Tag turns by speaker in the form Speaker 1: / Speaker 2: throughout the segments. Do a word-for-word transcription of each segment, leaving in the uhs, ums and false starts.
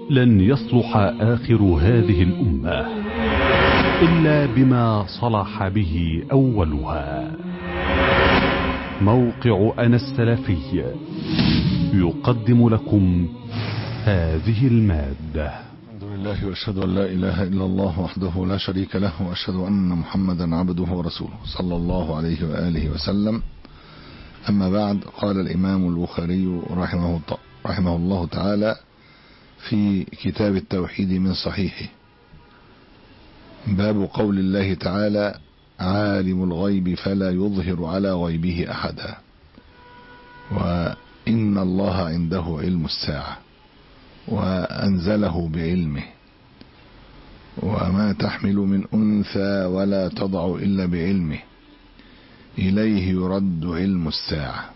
Speaker 1: لن يصلح آخر هذه الأمة إلا بما صلح به أولها. موقع أنا السلفي يقدم لكم هذه المادة.
Speaker 2: الحمد لله وأشهد أن لا إله إلا الله وحده لا شريك له، وأشهد أن محمدا عبده ورسوله صلى الله عليه وآله وسلم. أما بعد، قال الإمام البخاري رحمه, رحمه الله تعالى في كتاب التوحيد من صحيحه: باب قول الله تعالى: عالم الغيب فلا يظهر على غيبه أحدا، وإن الله عنده علم الساعة وأنزله بعلمه، وما تحمل من أنثى ولا تضع إلا بعلمه، إليه يرد علم الساعة.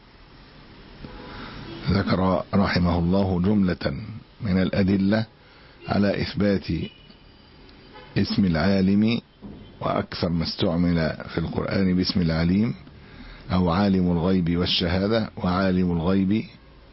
Speaker 2: ذكر رحمه الله جملة من الأدلة على إثبات اسم العالم، وأكثر ما استعمل في القرآن باسم العليم، أو عالم الغيب والشهادة وعالم الغيب.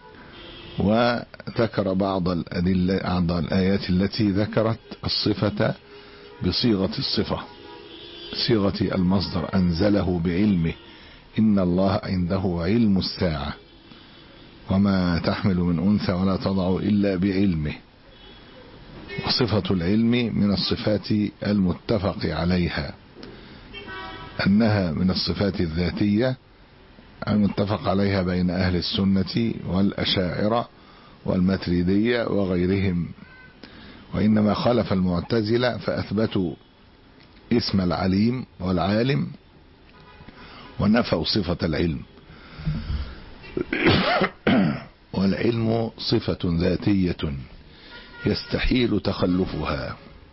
Speaker 2: وذكر بعض الأدلة بعض الآيات التي ذكرت الصفة بصيغة الصفة، صيغة المصدر: أنزله بعلمه، إن الله عنده علم الساعة، وما تحمل من أنثى ولا تضع إلا بعلمه. وصفة العلم من الصفات المتفق عليها، أنها من الصفات الذاتية المتفق عليها بين أهل السنة والأشاعرة والماتريدية وغيرهم، وإنما خالف المعتزلة فأثبتوا اسم العليم والعالم ونفوا صفة العلم. والعلم صفة ذاتية يستحيل تخلفها،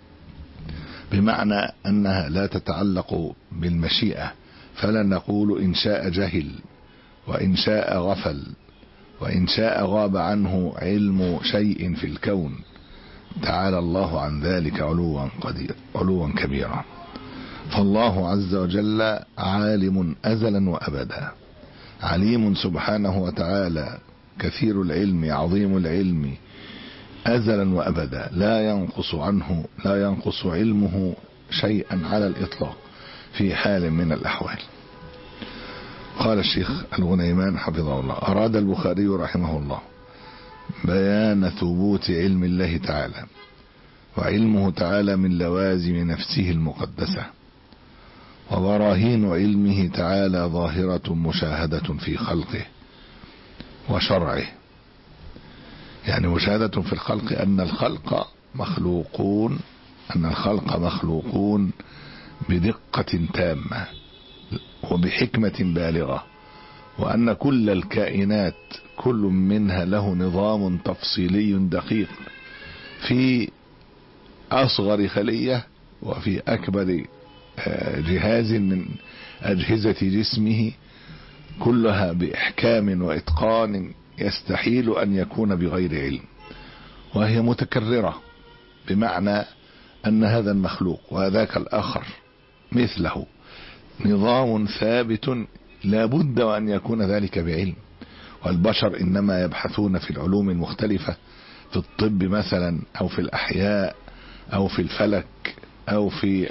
Speaker 2: بمعنى أنها لا تتعلق بالمشيئة، فلا نقول إن شاء جهل، وإن شاء غفل، وإن شاء غاب عنه علم شيء في الكون. تعالى الله عن ذلك علوا قدير علوا كبيرا. فالله عز وجل عالم أزلا وأبدا، عليم سبحانه وتعالى، كثير العلم، عظيم العلم، أزلا وأبدا، لا ينقص عنه لا ينقص علمه شيئا على الإطلاق في حال من الأحوال. قال الشيخ الغنيمان حفظه الله: أراد البخاري رحمه الله بيان ثبوت علم الله تعالى، وعلمه تعالى من لوازم نفسه المقدسة، وبراهين علمه تعالى ظاهرة مشاهدة في خلقه وشرعه. يعني مشاهدة في الخلق، أن الخلق مخلوقون أن الخلق مخلوقون بدقة تامة وبحكمة بالغة، وأن كل الكائنات كل منها له نظام تفصيلي دقيق في أصغر خلية وفي أكبر جهاز من أجهزة جسمه، كلها بإحكام وإتقان يستحيل أن يكون بغير علم، وهي متكررة، بمعنى أن هذا المخلوق وذاك الآخر مثله نظام ثابت لا بد وأن يكون ذلك بعلم. والبشر إنما يبحثون في العلوم المختلفة، في الطب مثلا، أو في الأحياء، أو في الفلك، أو في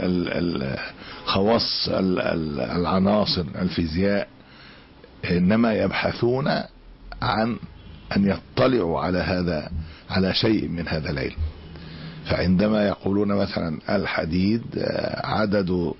Speaker 2: خواص العناصر الفيزياء، إنما يبحثون عن أن يطلعوا على هذا على شيء من هذا العلم. فعندما يقولون مثلا الحديد عدد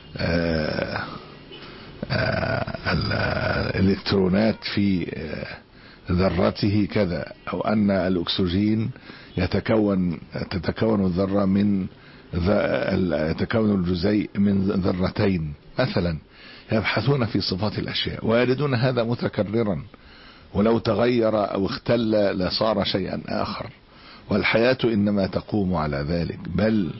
Speaker 2: الإلكترونات في ذرته كذا، أو أن الأكسجين يتكون تتكون الذرة من يتكون الجزيء من ذرتين مثلا، يبحثون في صفات الأشياء ويجدون هذا متكررا، ولو تغير أو اختل لصار شيئا آخر. والحياة إنما تقوم على ذلك، بل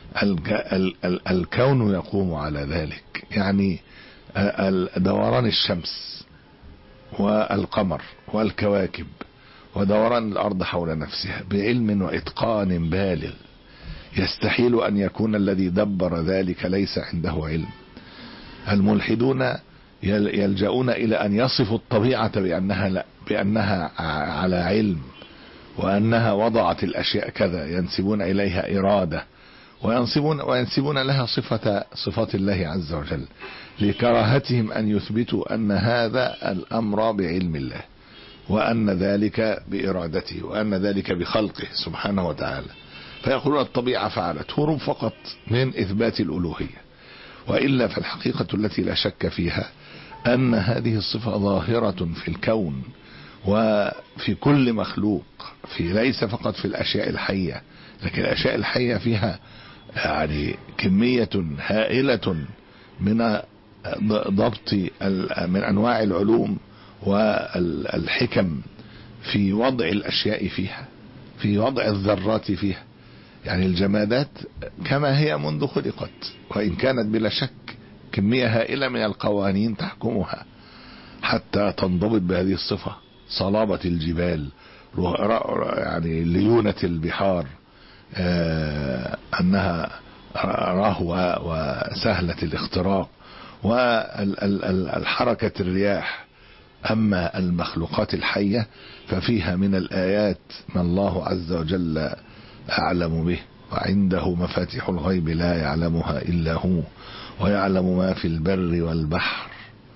Speaker 2: الكون يقوم على ذلك. يعني دوران الشمس والقمر والكواكب ودوران الأرض حول نفسها بعلم وإتقان بالغ، يستحيل أن يكون الذي دبر ذلك ليس عنده علم. الملحدون يلجؤون إلى أن يصفوا الطبيعة بأنها, لا بأنها على علم، وأنها وضعت الأشياء كذا، ينسبون إليها إرادة وينسبون, وينسبون لها صفة صفات الله عز وجل، لكراهتهم أن يثبتوا أن هذا الأمر بعلم الله، وأن ذلك بإرادته، وأن ذلك بخلقه سبحانه وتعالى. فيقولون الطبيعة فعلت، هروب فقط من إثبات الألوهية. وإلا فالحقيقة التي لا شك فيها أن هذه الصفة ظاهرة في الكون وفي كل مخلوق، في ليس فقط في الأشياء الحية، لكن الأشياء الحية فيها يعني كمية هائلة من ضبط من أنواع العلوم والحكم في وضع الأشياء فيها، في وضع الذرات فيها. يعني الجمادات كما هي منذ خلقت، وإن كانت بلا شك كمية هائلة من القوانين تحكمها حتى تنضبط بهذه الصفة. صلابة الجبال، يعني ليونة البحار، آه أنها رهوة وسهلة الاختراق، والحركة الرياح. أما المخلوقات الحية ففيها من الآيات ما الله عز وجل أعلم به، وعنده مفاتيح الغيب لا يعلمها إلا هو، ويعلم ما في البر والبحر.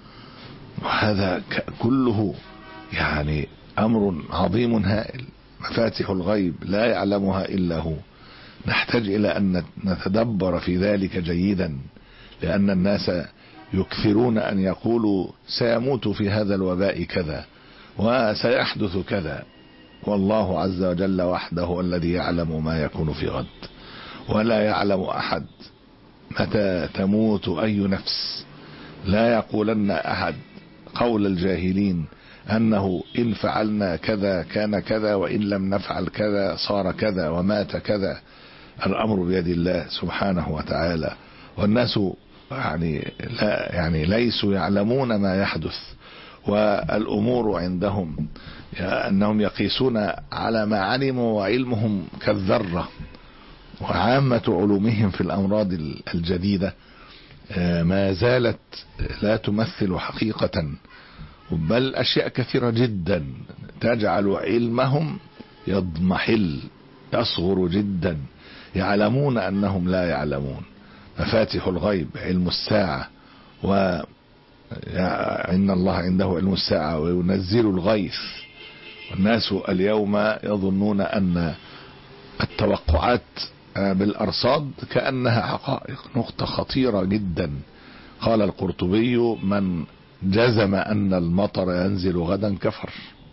Speaker 2: وهذا كله يعني أمر عظيم هائل، مفاتيح الغيب لا يعلمها إلا هو. نحتاج إلى أن نتدبر في ذلك جيدا، لأن الناس يكثرون أن يقولوا سيموت في هذا الوباء كذا وسيحدث كذا، والله عز وجل وحده الذي يعلم ما يكون في غد، ولا يعلم أحد متى تموت أي نفس. لا يقولن أحد قول الجاهلين أنه إن فعلنا كذا كان كذا، وإن لم نفعل كذا صار كذا ومات كذا. الأمر بيد الله سبحانه وتعالى، والناس يعني لا يعني ليسوا يعلمون ما يحدث، والأمور عندهم أنهم يقيسون على ما علموا، وعلمهم كالذرة. وعامة علومهم في الأمراض الجديدة ما زالت لا تمثل حقيقة، بل أشياء كثيرة جدا تجعل علمهم يضمحل، يصغر جدا، يعلمون أنهم لا يعلمون. مفاتيح الغيب، علم الساعة، وإن الله عنده علم الساعة وينزل الغيث. والناس اليوم يظنون أن التوقعات بالأرصاد كأنها حقائق، نقطة خطيرة جدا. قال القرطبي: من جزم أن المطر ينزل غدا كفر،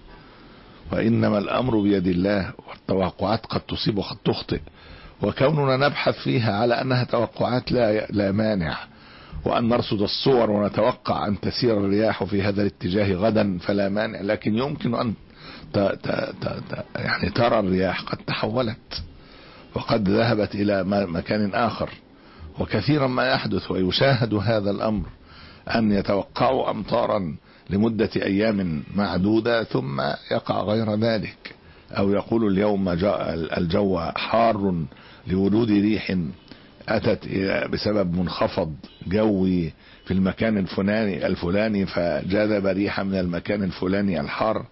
Speaker 2: وإنما الأمر بيد الله، والتوقعات قد تصيب وقد تخطئ، وكوننا نبحث فيها على أنها توقعات لا لا مانع، وأن نرصد الصور ونتوقع أن تسير الرياح في هذا الاتجاه غدا فلا مانع. لكن يمكن أن ت ت ت ت يعني ترى الرياح قد تحولت وقد ذهبت إلى مكان آخر. وكثيرا ما يحدث ويشاهد هذا الأمر، أن يتوقعوا أمطارا لمدة أيام معدودة ثم يقع غير ذلك، أو يقول اليوم جاء الجو حار لوجود ريح أتت بسبب منخفض جوي في المكان الفلاني الفلاني فجذب ريحا من المكان الفلاني الحار،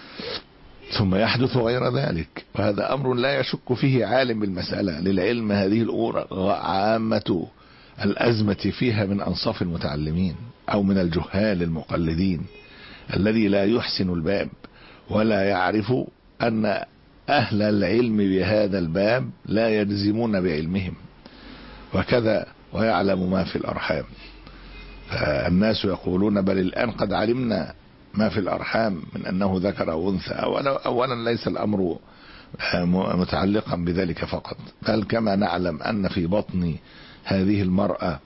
Speaker 2: ثم يحدث غير ذلك. وهذا أمر لا يشك فيه عالم بالمسألة. للعلم هذه الأمور عامة الأزمة فيها من أنصاف المتعلمين أو من الجهال المقلدين، الذي لا يحسن الباب ولا يعرف أن أهل العلم بهذا الباب لا يجزمون بعلمهم، وكذا ويعلم ما في الأرحام. فالناس يقولون بل الآن قد علمنا ما في الأرحام من أنه ذكر أو أنثى. أولا ليس الأمر متعلقا بذلك فقط، بل كما نعلم أن في بطن هذه المرأة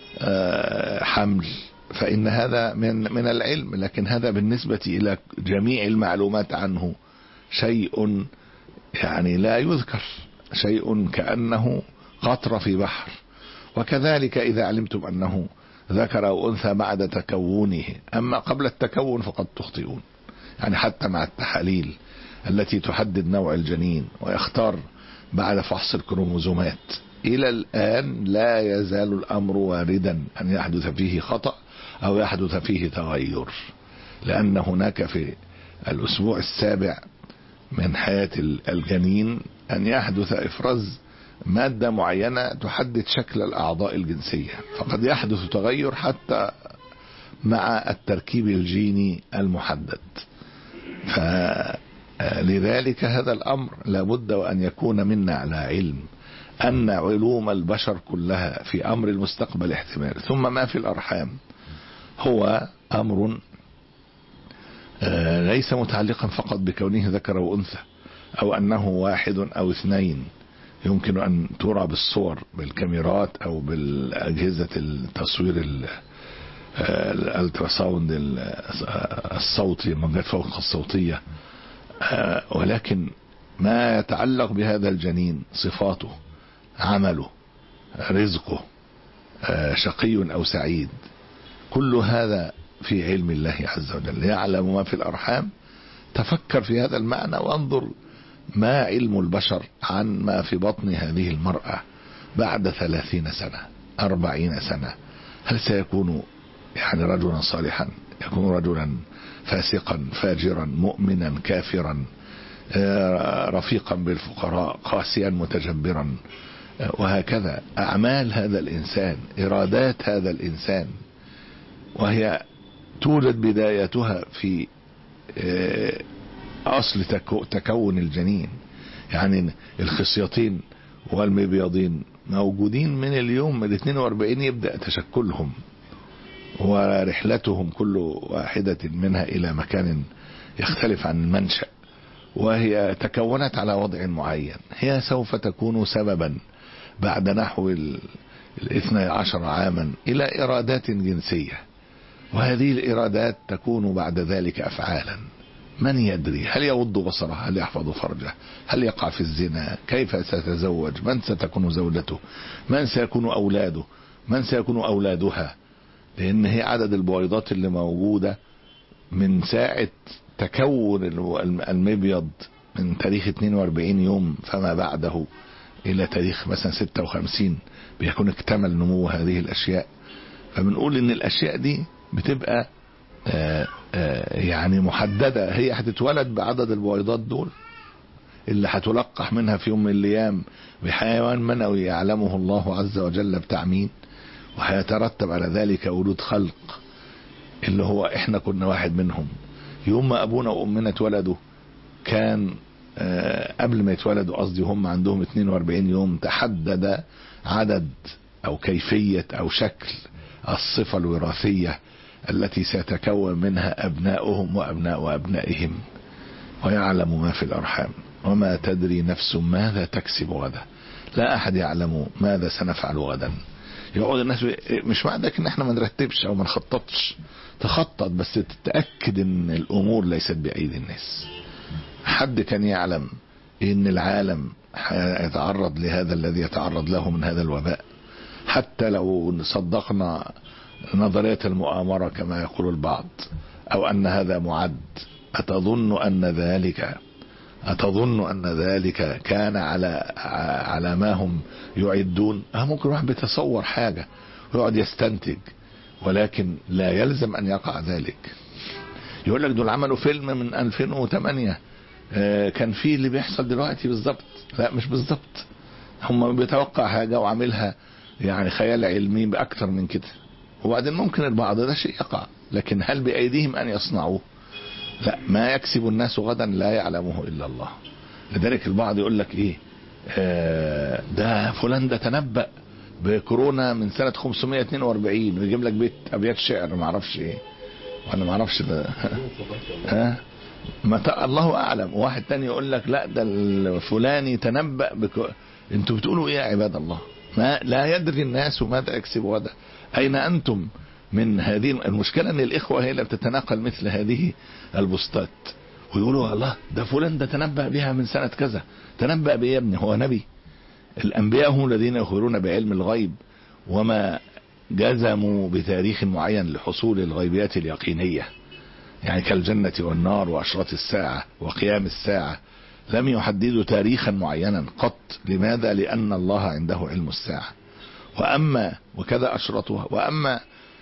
Speaker 2: حمل، فإن هذا من من العلم، لكن هذا بالنسبة إلى جميع المعلومات عنه شيء يعني لا يذكر، شيء كأنه قطرة في بحر. وكذلك إذا علمتم أنه ذكر أو أنثى بعد تكونه، أما قبل التكون فقد تخطئون. يعني حتى مع التحاليل التي تحدد نوع الجنين ويختار بعد فحص الكروموزومات، إلى الآن لا يزال الأمر واردا أن يحدث فيه خطأ أو يحدث فيه تغير، لأن هناك في الأسبوع السابع من حياة الجنين أن يحدث إفراز مادة معينة تحدد شكل الأعضاء الجنسية، فقد يحدث تغير حتى مع التركيب الجيني المحدد. فلذلك هذا الأمر لابد وأن يكون منا على علم أن علوم البشر كلها في أمر المستقبل احتمال، ثم ما في الأرحام هو أمر ليس متعلقا فقط بكونه ذكر وأنثى، أو أنه واحد أو اثنين يمكن أن ترى بالصور بالكاميرات أو بالأجهزة التصوير الالتراساوند الصوتي، الموجات فوق الصوتية، ولكن ما يتعلق بهذا الجنين، صفاته، عمله، رزقه، شقي أو سعيد، كل هذا في علم الله عز وجل. يعلم ما في الأرحام. تفكر في هذا المعنى وانظر ما علم البشر عن ما في بطن هذه المرأة بعد ثلاثين سنة أربعين سنة. هل سيكون يعني رجلا صالحا، يكون رجلا فاسقا فاجرا مؤمنا كافرا، رفيقا بالفقراء قاسيا متجبرا، وهكذا أعمال هذا الإنسان، إرادات هذا الإنسان، وهي تولد بدايتها في أصل تكون الجنين. يعني الخصيتين والمبيضين موجودين من اليوم الاثنين واربعين يبدأ تشكلهم ورحلتهم كل واحدة منها إلى مكان يختلف عن المنشأ، وهي تكونت على وضع معين. هي سوف تكون سببا بعد نحو الاثنى عشر عاما إلى إرادات جنسية، وهذه الإرادات تكون بعد ذلك أفعالا. من يدري؟ هل يغض بصره؟ هل يحفظ فرجه؟ هل يقع في الزنا؟ كيف سيتزوج؟ من ستكون زوجته؟ من سيكون أولاده؟ من سيكون أولادها؟ لأن هي عدد البويضات اللي موجودة من ساعة تكون المبيض من تاريخ اثنين واربعين يوم فما بعده إلى تاريخ مثلا ستة وخمسين بيكون اكتمل نمو هذه الأشياء. فبنقول إن الأشياء دي بتبقى آآ آآ يعني محددة. هي هتتولد بعدد البويضات دول اللي هتلقح منها في يوم من الأيام بحيوان منوي يعلمه الله عز وجل بتعميم، وهيترتب على ذلك ولود خلق اللي هو احنا كنا واحد منهم. يوم ما أبونا وأمنا اتولدوا كان قبل ما يتولدوا قصدي هم عندهم اثنين واربعين يوم تحدد عدد أو كيفية أو شكل الصفة الوراثية التي سيتكون منها أبناؤهم وأبناء أبنائهم. ويعلم ما في الأرحام وما تدري نفس ماذا تكسب غدا. لا أحد يعلم ماذا سنفعل غدا. يقعد الناس مش معنى ان احنا ما نرتبش او ما نخططش، تخطط بس تتأكد ان الامور ليست بأيدي الناس. حد كان يعلم ان العالم يتعرض لهذا الذي يتعرض له من هذا الوباء؟ حتى لو صدقنا نظرية المؤامرة كما يقول البعض، او ان هذا معد، اتظن ان ذلك أتظن أن ذلك كان على على ما هم يعدون؟ أه ممكن واحد بيتصور حاجة ويقعد يستنتج، ولكن لا يلزم أن يقع ذلك. يقول لك دول عملوا فيلم من ألفين وثمانية آه كان فيه اللي بيحصل دلوقتي بالظبط. لا مش بالظبط، هم بيتوقع حاجة وعاملها يعني خيال علمي بأكثر من كده. وبعدين ممكن البعض ده شيء يقع، لكن هل بأيديهم أن يصنعوه؟ لا. ما يكسب الناس غدا لا يعلمه إلا الله. لذلك البعض يقول لك ايه آه ده فلان ده تنبأ بكورونا من سنة خمسمائة واثنين واربعين ويجيب لك بيت أبيات شعر ما اعرفش ايه وانا ما اعرفش ده ها ما الله اعلم. واحد تاني يقول لك لا ده الفلاني تنبأ بك... انتوا بتقولوا ايه يا عباد الله؟ ما لا يدري الناس ماذا يكسب غدا. اين انتم من هذه المشكلة؟ ان الاخوة هي اللي بتتناقل مثل هذه البوستات ويقولوا الله ده فلان ده تنبأ بها من سنة كذا. تنبأ بيه يا ابني؟ هو نبي؟ الانبياء هم الذين يخبرون بعلم الغيب وما جزموا بتاريخ معين لحصول الغيبيات اليقينية، يعني كالجنة والنار واشراط الساعة وقيام الساعة. لم يحددوا تاريخا معينا قط. لماذا؟ لان الله عنده علم الساعة. واما وكذا اشرطها. واما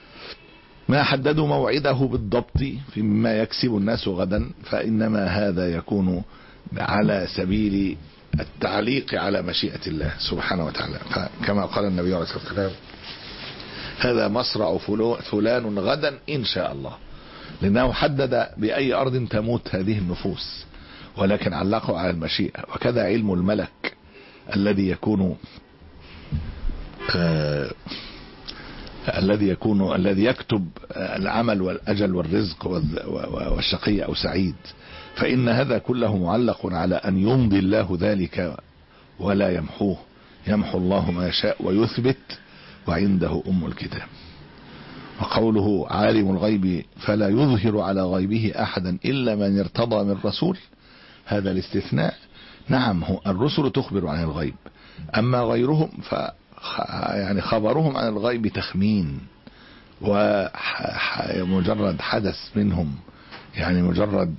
Speaker 2: ما حددوا موعده بالضبط فيما يكسب الناس غدا فإنما هذا يكون على سبيل التعليق على مشيئة الله سبحانه وتعالى. فكما قال النبي عليه الصلاة والسلام: هذا مصرع فلان غدا إن شاء الله، لأنه حدد بأي أرض تموت هذه النفوس، ولكن علقوا على المشيئة. وكذا علم الملك الذي يكون آه الذي يكون الذي يكتب العمل والأجل والرزق والشقي أو سعيد، فإن هذا كله معلق على أن يمضي الله ذلك ولا يمحوه. يمحو الله ما يشاء ويثبت وعنده أم الكتاب. وقوله: عالم الغيب فلا يظهر على غيبه أحدا إلا من ارتضى من رسول، هذا الاستثناء. نعم، هو الرسل تخبر عن الغيب، أما غيرهم ف يعني خبرهم عن الغيب تخمين ومجرد حدث منهم، يعني مجرد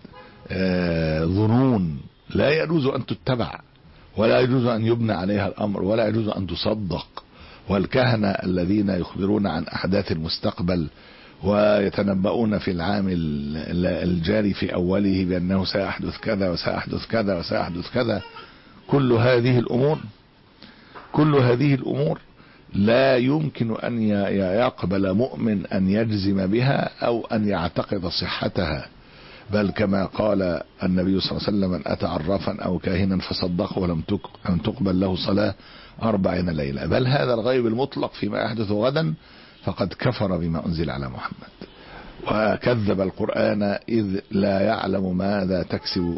Speaker 2: ظنون لا يجوز أن تتبع ولا يجوز أن يبنى عليها الأمر ولا يجوز أن تصدق. والكهنة الذين يخبرون عن أحداث المستقبل ويتنبؤون في العام الجاري في أوله بأنه سيحدث كذا وسيحدث كذا وسيحدث كذا، كل هذه الأمور كل هذه الأمور لا يمكن أن يقبل مؤمن أن يجزم بها أو أن يعتقد صحتها، بل كما قال النبي صلى الله عليه وسلم: من أتى عرافا أو كاهنا فصدقه ولم تقبل له صلاة أربعين ليلة. بل هذا الغيب المطلق فيما يحدث غدا فقد كفر بما أنزل على محمد وكذب القرآن، إذ لا يعلم ماذا تكسب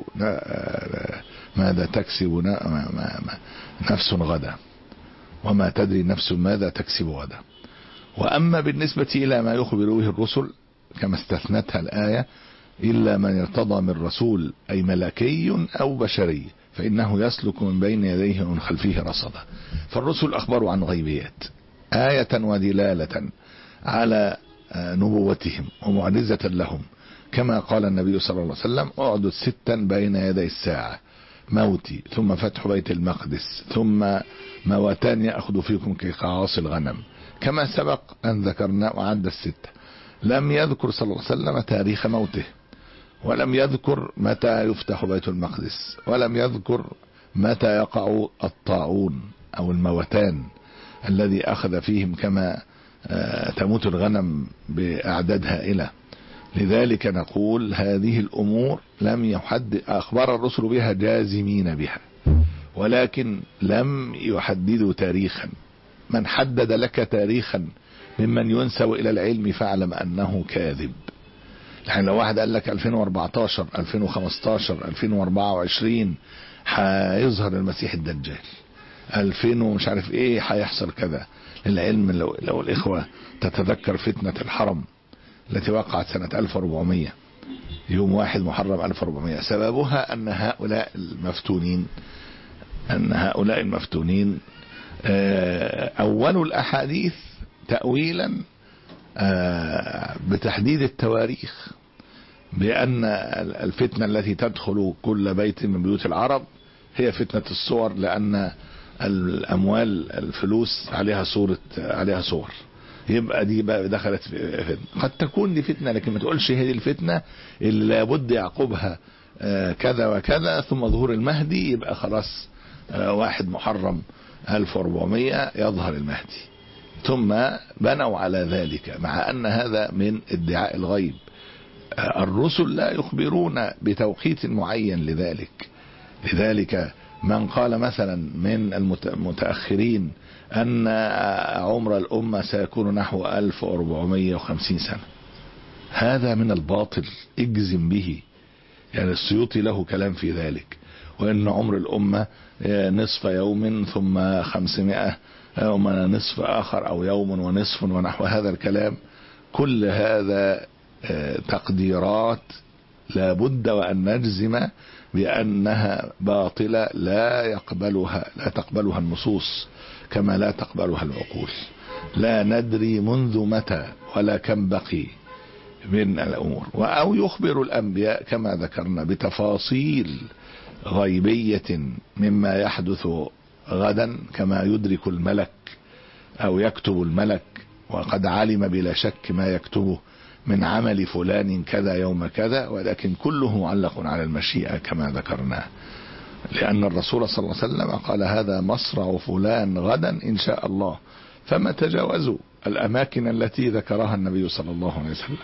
Speaker 2: ماذا تكسب نفس غدا وما تدري نفس ماذا تكسب غدا. وأما بالنسبة إلى ما يخبر به الرسل كما استثنتها الآية: إلا من ارتضى من رسول، أي ملكي أو بشري، فإنه يسلك من بين يديه ومن خلفه رصدا. فالرسل أخبروا عن غيبيات آية ودلالة على نبوتهم ومعجزة لهم، كما قال النبي صلى الله عليه وسلم: أعدد ستا بين يدي الساعة: موتي، ثم فتح بيت المقدس، ثم موتان يأخذ فيكم كقعاص الغنم. كما سبق أن ذكرنا وعد الستة. لم يذكر صلى الله عليه وسلم تاريخ موته، ولم يذكر متى يفتح بيت المقدس، ولم يذكر متى يقع الطاعون أو الموتان الذي أخذ فيهم كما تموت الغنم بأعداد هائلة. لذلك نقول هذه الأمور لم يحدد أخبار الرسل بها جازمين بها، ولكن لم يحددوا تاريخا. من حدد لك تاريخا ممن ينسب إلى العلم فاعلم أنه كاذب. يعني لو واحد قال لك ألفين وأربعتاشر ألفين وخمستاشر ألفين وأربعة وعشرين هيظهر المسيح الدجال، ألفين ومش عارف ايه هيحصل كذا، للعلم لو, لو الإخوة تتذكر فتنة الحرم التي وقعت سنة ألف وأربعمائة يوم واحد محرم ألف وأربعمائة، سببها أن هؤلاء المفتونين أن هؤلاء المفتونين أولوا الأحاديث تأويلا بتحديد التواريخ، بأن الفتنة التي تدخل كل بيت من بيوت العرب هي فتنة الصور، لأن الأموال الفلوس عليها صورة عليها صور، يبقى دي بقى دخلت في فتنة. قد تكون دي فتنة لكن ما تقولش هذه الفتنة اللي لابد يعقبها كذا وكذا ثم ظهور المهدي، يبقى خلاص واحد محرم ألف وأربعمائة يظهر المهدي. ثم بنوا على ذلك، مع أن هذا من ادعاء الغيب. الرسل لا يخبرون بتوقيت معين لذلك. لذلك من قال مثلا من المتأخرين أن عمر الأمة سيكون نحو ألف وأربعمائة وخمسين سنة، هذا من الباطل، اجزم به. يعني السيوطي له كلام في ذلك، وأن عمر الأمة نصف يوم ثم خمسمائة يوم نصف آخر أو يوم ونصف ونحو هذا الكلام. كل هذا تقديرات لا بد وأن نجزم بأنها باطلة، لا يقبلها لا تقبلها النصوص كما لا تقبلها العقول. لا ندري منذ متى ولا كم بقي من الأمور. أو يخبر الأنبياء كما ذكرنا بتفاصيل غيبية مما يحدث غدا، كما يدرك الملك أو يكتب الملك، وقد علم بلا شك ما يكتبه من عمل فلان كذا يوم كذا، ولكن كله معلق على المشيئة كما ذكرنا، لأن الرسول صلى الله عليه وسلم قال هذا مصرع فلان غدا إن شاء الله، فما تجاوزوا الأماكن التي ذكرها النبي صلى الله عليه وسلم.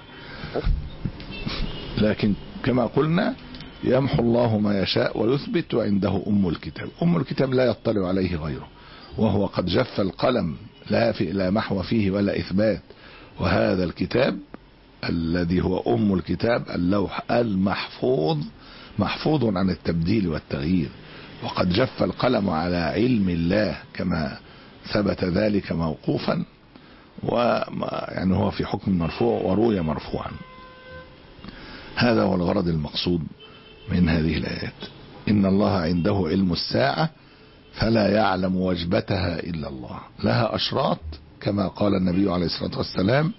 Speaker 2: لكن كما قلنا يمحو الله ما يشاء ويثبت، وعنده أم الكتاب. أم الكتاب لا يطلع عليه غيره، وهو قد جف القلم لا, في لا محو فيه ولا إثبات. وهذا الكتاب الذي هو أم الكتاب اللوح المحفوظ محفوظ عن التبديل والتغيير، وقد جف القلم على علم الله كما ثبت ذلك موقوفا، ويعني هو في حكم مرفوع وروي مرفوعا. هذا هو الغرض المقصود من هذه الآيات. إن الله عنده علم الساعة فلا يعلم وجبتها إلا الله، لها أشراط كما قال النبي عليه الصلاة والسلام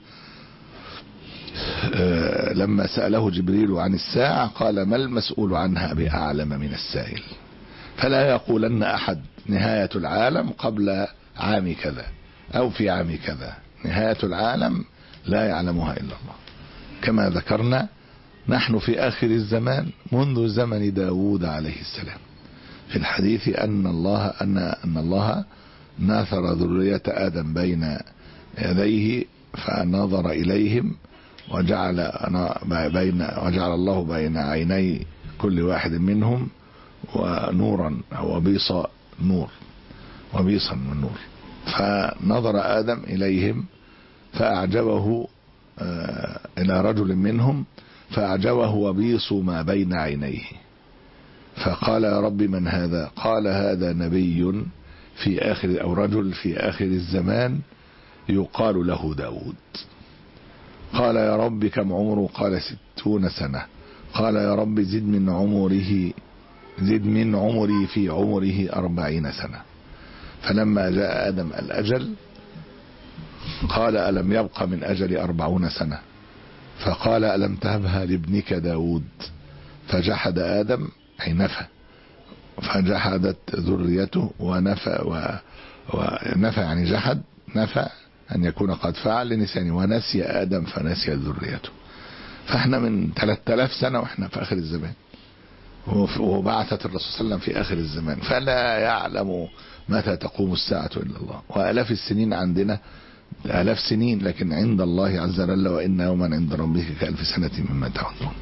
Speaker 2: لما سأله جبريل عن الساعة قال ما المسؤول عنها بأعلم من السائل. فلا يقولن أحد نهاية العالم قبل عام كذا أو في عام كذا، نهاية العالم لا يعلمها إلا الله. كما ذكرنا نحن في آخر الزمان منذ زمن داود عليه السلام في الحديث أن الله أن أن الله ناثر ذرية آدم بين يديه فنظر إليهم وجعل بين وجعل الله بين عيني كل واحد منهم ونورا أو وبيص نور وبيصا من نور، فنظر آدم إليهم فأعجبه إلى رجل منهم فأعجبه وبيص ما بين عينيه، فقال يا رب من هذا؟ قال هذا نبي في آخر أو رجل في آخر الزمان يقال له داود. قال يا رب كم عمره؟ قال ستون سنة. قال يا رب زد من عمره زد من عمري في عمره أربعين سنة. فلما جاء آدم الأجل قال ألم يبق من أجل أربعون سنة؟ فقال ألم تهبها لابنك داود؟ فجحد آدم أي نفى، فجحدت ذريته ونفى ونفى يعني جحد نفى أن يكون قد فعل لنسيانه، ونسي آدم فنسي ذريته. فاحنا من ثلاثة آلاف سنة واحنا في آخر الزمان، وبعثت الرسول صلى الله عليه وسلم في آخر الزمان، فلا يعلم متى تقوم الساعة إلا الله. وآلاف السنين عندنا آلاف سنين، لكن عند الله عز وجل وإن يوما عند ربك كألف سنة مما تعدون.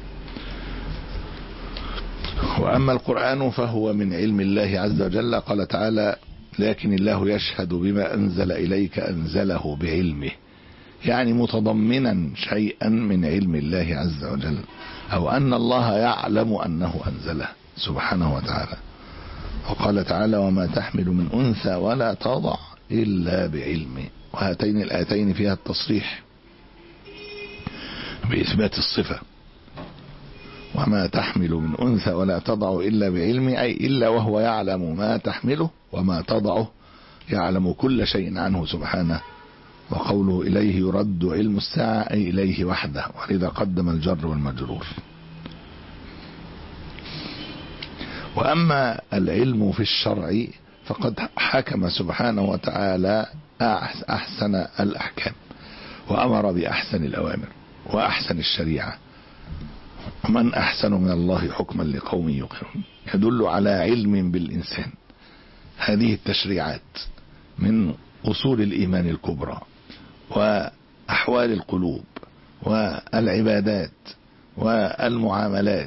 Speaker 2: وأما القرآن فهو من علم الله عز وجل. قال تعالى لكن الله يشهد بما أنزل إليك أنزله بعلمه، يعني متضمنا شيئا من علم الله عز وجل، أو أن الله يعلم أنه أنزله سبحانه وتعالى. وقال تعالى وما تحمل من أنثى ولا تضع إلا بعلمه. وهاتين الآيتين فيها التصريح بإثبات الصفة، وما تحمل من أنثى ولا تضع إلا بعلمه، أي إلا وهو يعلم ما تحمله وما تضعه، يعلم كل شيء عنه سبحانه. وقوله إليه يرد علم الساعة أي إليه وحده، ولذا قدم الجر والمجرور. وأما العلم في الشرع فقد حكم سبحانه وتعالى أحسن الأحكام، وأمر بأحسن الأوامر وأحسن الشريعة. ومن أحسن من الله حكما لقوم يوقنون، يدل على علم بالإنسان. هذه التشريعات من أصول الإيمان الكبرى وأحوال القلوب والعبادات والمعاملات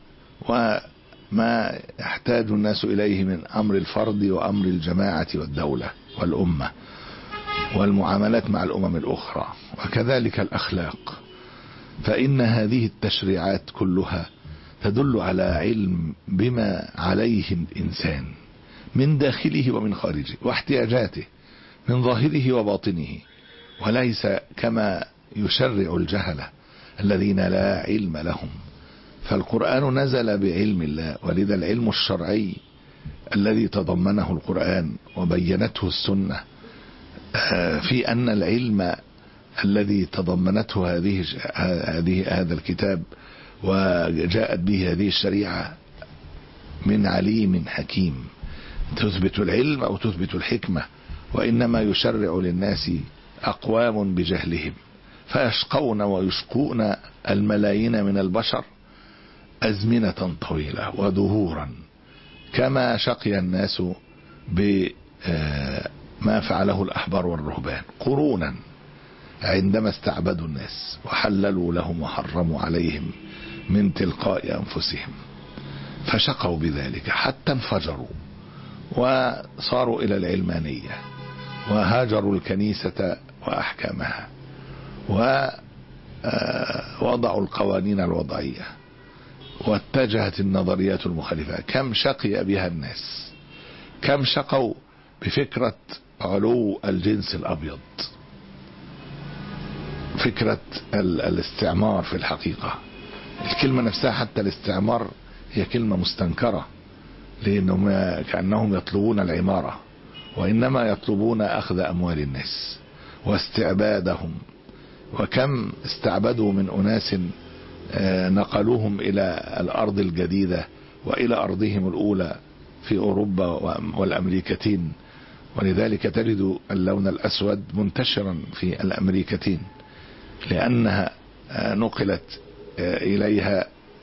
Speaker 2: وما يحتاج الناس إليه من أمر الفرد وأمر الجماعة والدولة والأمة والمعاملات مع الأمم الأخرى، وكذلك الأخلاق. فإن هذه التشريعات كلها تدل على علم بما عليه الإنسان من داخله ومن خارجه واحتياجاته من ظاهره وباطنه، وليس كما يشرع الجهلة الذين لا علم لهم. فالقرآن نزل بعلم الله، ولذا العلم الشرعي الذي تضمنه القرآن وبينته السنة في أن العلم الذي تضمنته هذه هذه هذا الكتاب وجاءت به هذه الشريعة من عليم حكيم، تثبت العلم أو تثبت الحكمة. وإنما يشرع للناس أقوام بجهلهم، فيشقون ويشقون الملايين من البشر أزمنة طويلة ودهورا، كما شقي الناس بما فعله الأحبار والرهبان قرونا عندما استعبدوا الناس وحللوا لهم وحرموا عليهم من تلقاء أنفسهم، فشقوا بذلك حتى انفجروا وصاروا إلى العلمانية وهاجروا الكنيسة وأحكامها ووضعوا القوانين الوضعية واتجهت النظريات المخالفة. كم شقي بها الناس، كم شقوا بفكرة علو الجنس الأبيض، فكرة الاستعمار. في الحقيقة الكلمة نفسها حتى الاستعمار هي كلمة مستنكرة، لأنهم كأنهم يطلبون العمارة، وإنما يطلبون أخذ أموال الناس واستعبادهم. وكم استعبدوا من أناس نقلوهم إلى الأرض الجديدة وإلى أرضهم الأولى في أوروبا والأمريكتين، ولذلك تجد اللون الأسود منتشرا في الأمريكتين، لأنها نقلت إليها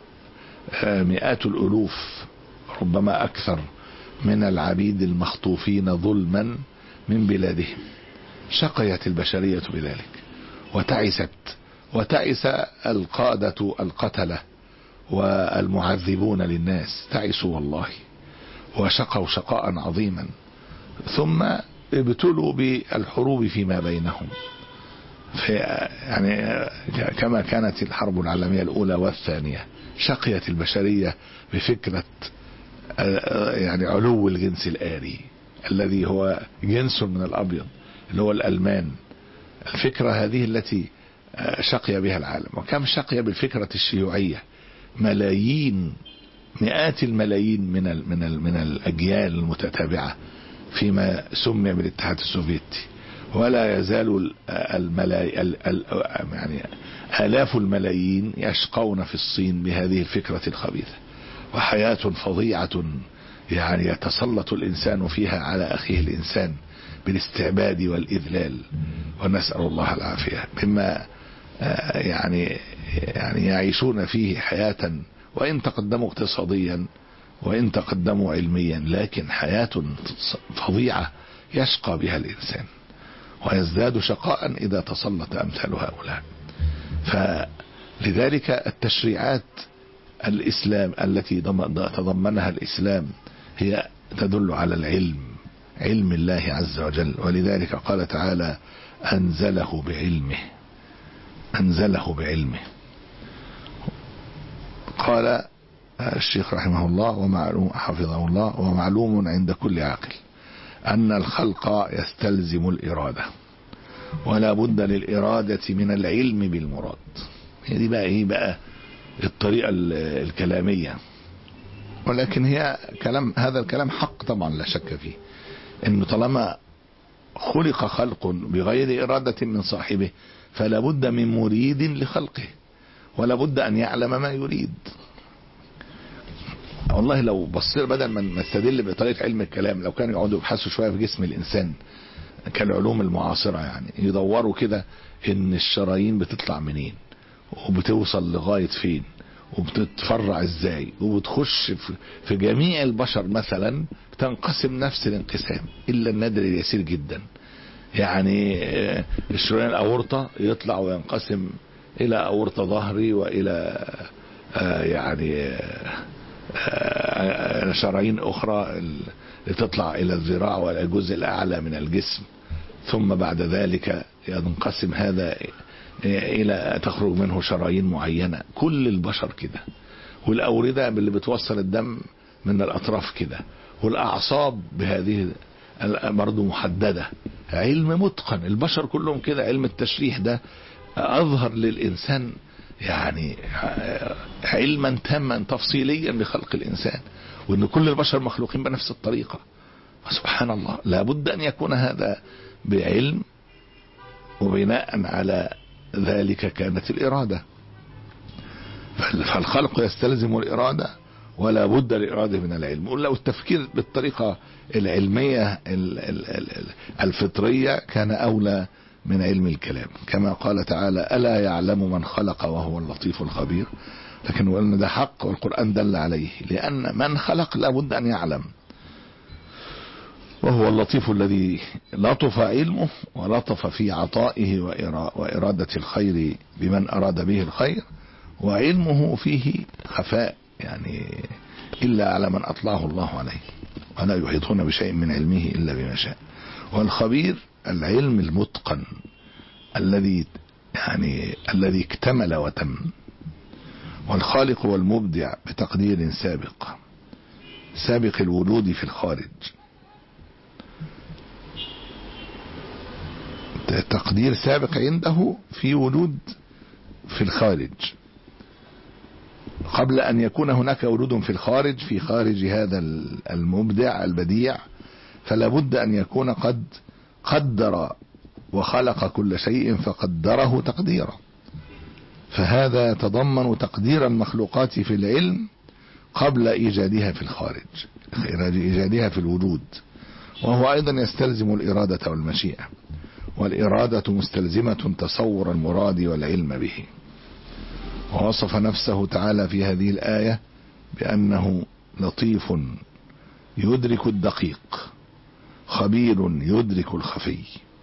Speaker 2: مئات الألوف ربما أكثر من العبيد المخطوفين ظلما من بلادهم. شقيت البشرية بذلك وتعست، وتعس القادة القتلة والمعذبون للناس، تعسوا والله وشقوا شقاء عظيما. ثم ابتلوا بالحروب فيما بينهم، في يعني كما كانت الحرب العالمية الأولى والثانية. شقيت البشرية بفكرة يعني علو الجنس الآري الذي هو جنس من الأبيض اللي هو الألمان. الفكرة هذه التي شقي بها العالم. وكم شقي بالفكرة الشيوعية، ملايين مئات الملايين من ال من ال من الأجيال المتتابعة فيما سمي بالاتحاد السوفيتي، ولا يزال الملاي يعني آلاف الملايين يشقون في الصين بهذه الفكرة الخبيثة، وحياة فظيعة يعني يتسلط الإنسان فيها على أخيه الإنسان بالاستعباد والإذلال، ونسأل الله العافية. مما يعني يعني يعيشون فيه حياة وإن تقدموا اقتصاديا وإن تقدموا علميا، لكن حياة فظيعة يشقى بها الإنسان ويزداد شقاء إذا تسلط أمثال هؤلاء. فلذلك التشريعات الإسلام التي تضمنها الإسلام هي تدل على العلم، علم الله عز وجل. ولذلك قال تعالى أنزله بعلمه، أنزله بعلمه. قال الشيخ رحمه الله ومعلوم حفظه الله ومعلوم عند كل عاقل أن الخلق يستلزم الإرادة، ولا بد للإرادة من العلم بالمراد. هي دي بقى ايه بقى الطريقة الكلامية، ولكن هي كلام، هذا الكلام حق طبعا لا شك فيه، انه طالما خلق خلق بغير إرادة من صاحبه فلا بد من مريد لخلقه، ولا بد أن يعلم ما يريد. والله لو بصير بدل ما نستدل بطريقة علم الكلام، لو كانوا يقعدوا يبحثوا شوية في جسم الإنسان كالعلوم المعاصرة، يعني يدوروا كده ان الشرايين بتطلع منين وبتوصل لغاية فين وبتتفرع ازاي وبتخش في جميع البشر مثلا، تنقسم نفس الانقسام الا النادر اليسير جدا. يعني الشريان الأورطة يطلع وينقسم الى أورطة ظهري والى يعني شرايين اخرى لتطلع الى الذراع والى الجزء الاعلى من الجسم، ثم بعد ذلك ينقسم هذا الى تخرج منه شرايين معينة. كل البشر كده، والأوردة اللي بتوصل الدم من الأطراف كده، والأعصاب بهذه برضو محددة. علم متقن، البشر كلهم كده. علم التشريح ده أظهر للإنسان يعني علما تاما تفصيليا بخلق الإنسان، وأن كل البشر مخلوقين بنفس الطريقة. سبحان الله، لابد أن يكون هذا بعلم، وبناء على ذلك كانت الإرادة. فالخلق يستلزم الإرادة ولا بد الإرادة من العلم. ولو التفكير بالطريقة العلمية الفطرية كان أولى من علم الكلام، كما قال تعالى: ألا يعلم من خلق وهو اللطيف الخبير. لكن قلنا ده حق والقرآن دل عليه، لأن من خلق لابد أن يعلم، وهو اللطيف الذي لطف علمه ولطف في عطائه وإرادة الخير بمن أراد به الخير، وعلمه فيه خفاء، يعني إلا على من أطلعه الله عليه، ولا يحيطون بشيء من علمه إلا بما شاء. والخبير العلم المتقن الذي يعني الذي اكتمل وتم. والخالق والمبدع بتقدير سابق، سابق الوجود في الخارج، تقدير سابق عنده في وجود في الخارج، قبل أن يكون هناك وجود في الخارج في خارج هذا المبدع البديع، فلا بد أن يكون قد قدر وخلق كل شيء فقدره تقديرا. فهذا يتضمن تقدير المخلوقات في العلم قبل إيجادها في الخارج، إيجادها في الوجود، وهو أيضا يستلزم الإرادة والمشيئة، والإرادة مستلزمة تصور المراد والعلم به. ووصف نفسه تعالى في هذه الآية بأنه لطيف يدرك الدقيق، خبير يدرك الخفي.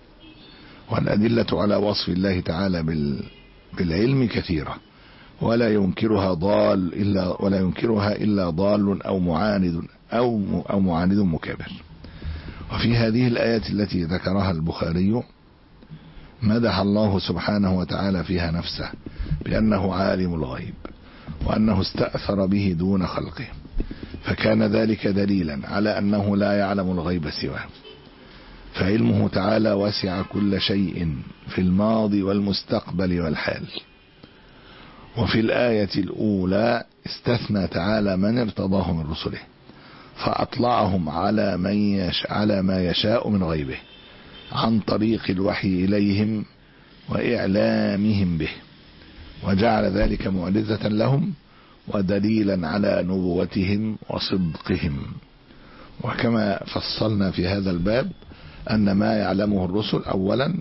Speaker 2: والأدلة على وصف الله تعالى بالعلم كثيرة، ولا ينكرها ضال إلا ولا ينكرها إلا ضال أو معاند أو أو معاند مكابر. وفي هذه الآية التي ذكرها البخاري مدح الله سبحانه وتعالى فيها نفسه بأنه عالم الغيب، وأنه استأثر به دون خلقه، فكان ذلك دليلا على أنه لا يعلم الغيب سواه، فعلمه تعالى وسع كل شيء في الماضي والمستقبل والحال. وفي الآية الأولى استثنى تعالى من ارتضاه من رسله فأطلعهم على, من يش على ما يشاء من غيبه عن طريق الوحي إليهم وإعلامهم به، وجعل ذلك معجزة لهم ودليلا على نبوتهم وصدقهم. وكما فصلنا في هذا الباب أن ما يعلمه الرسل أولا،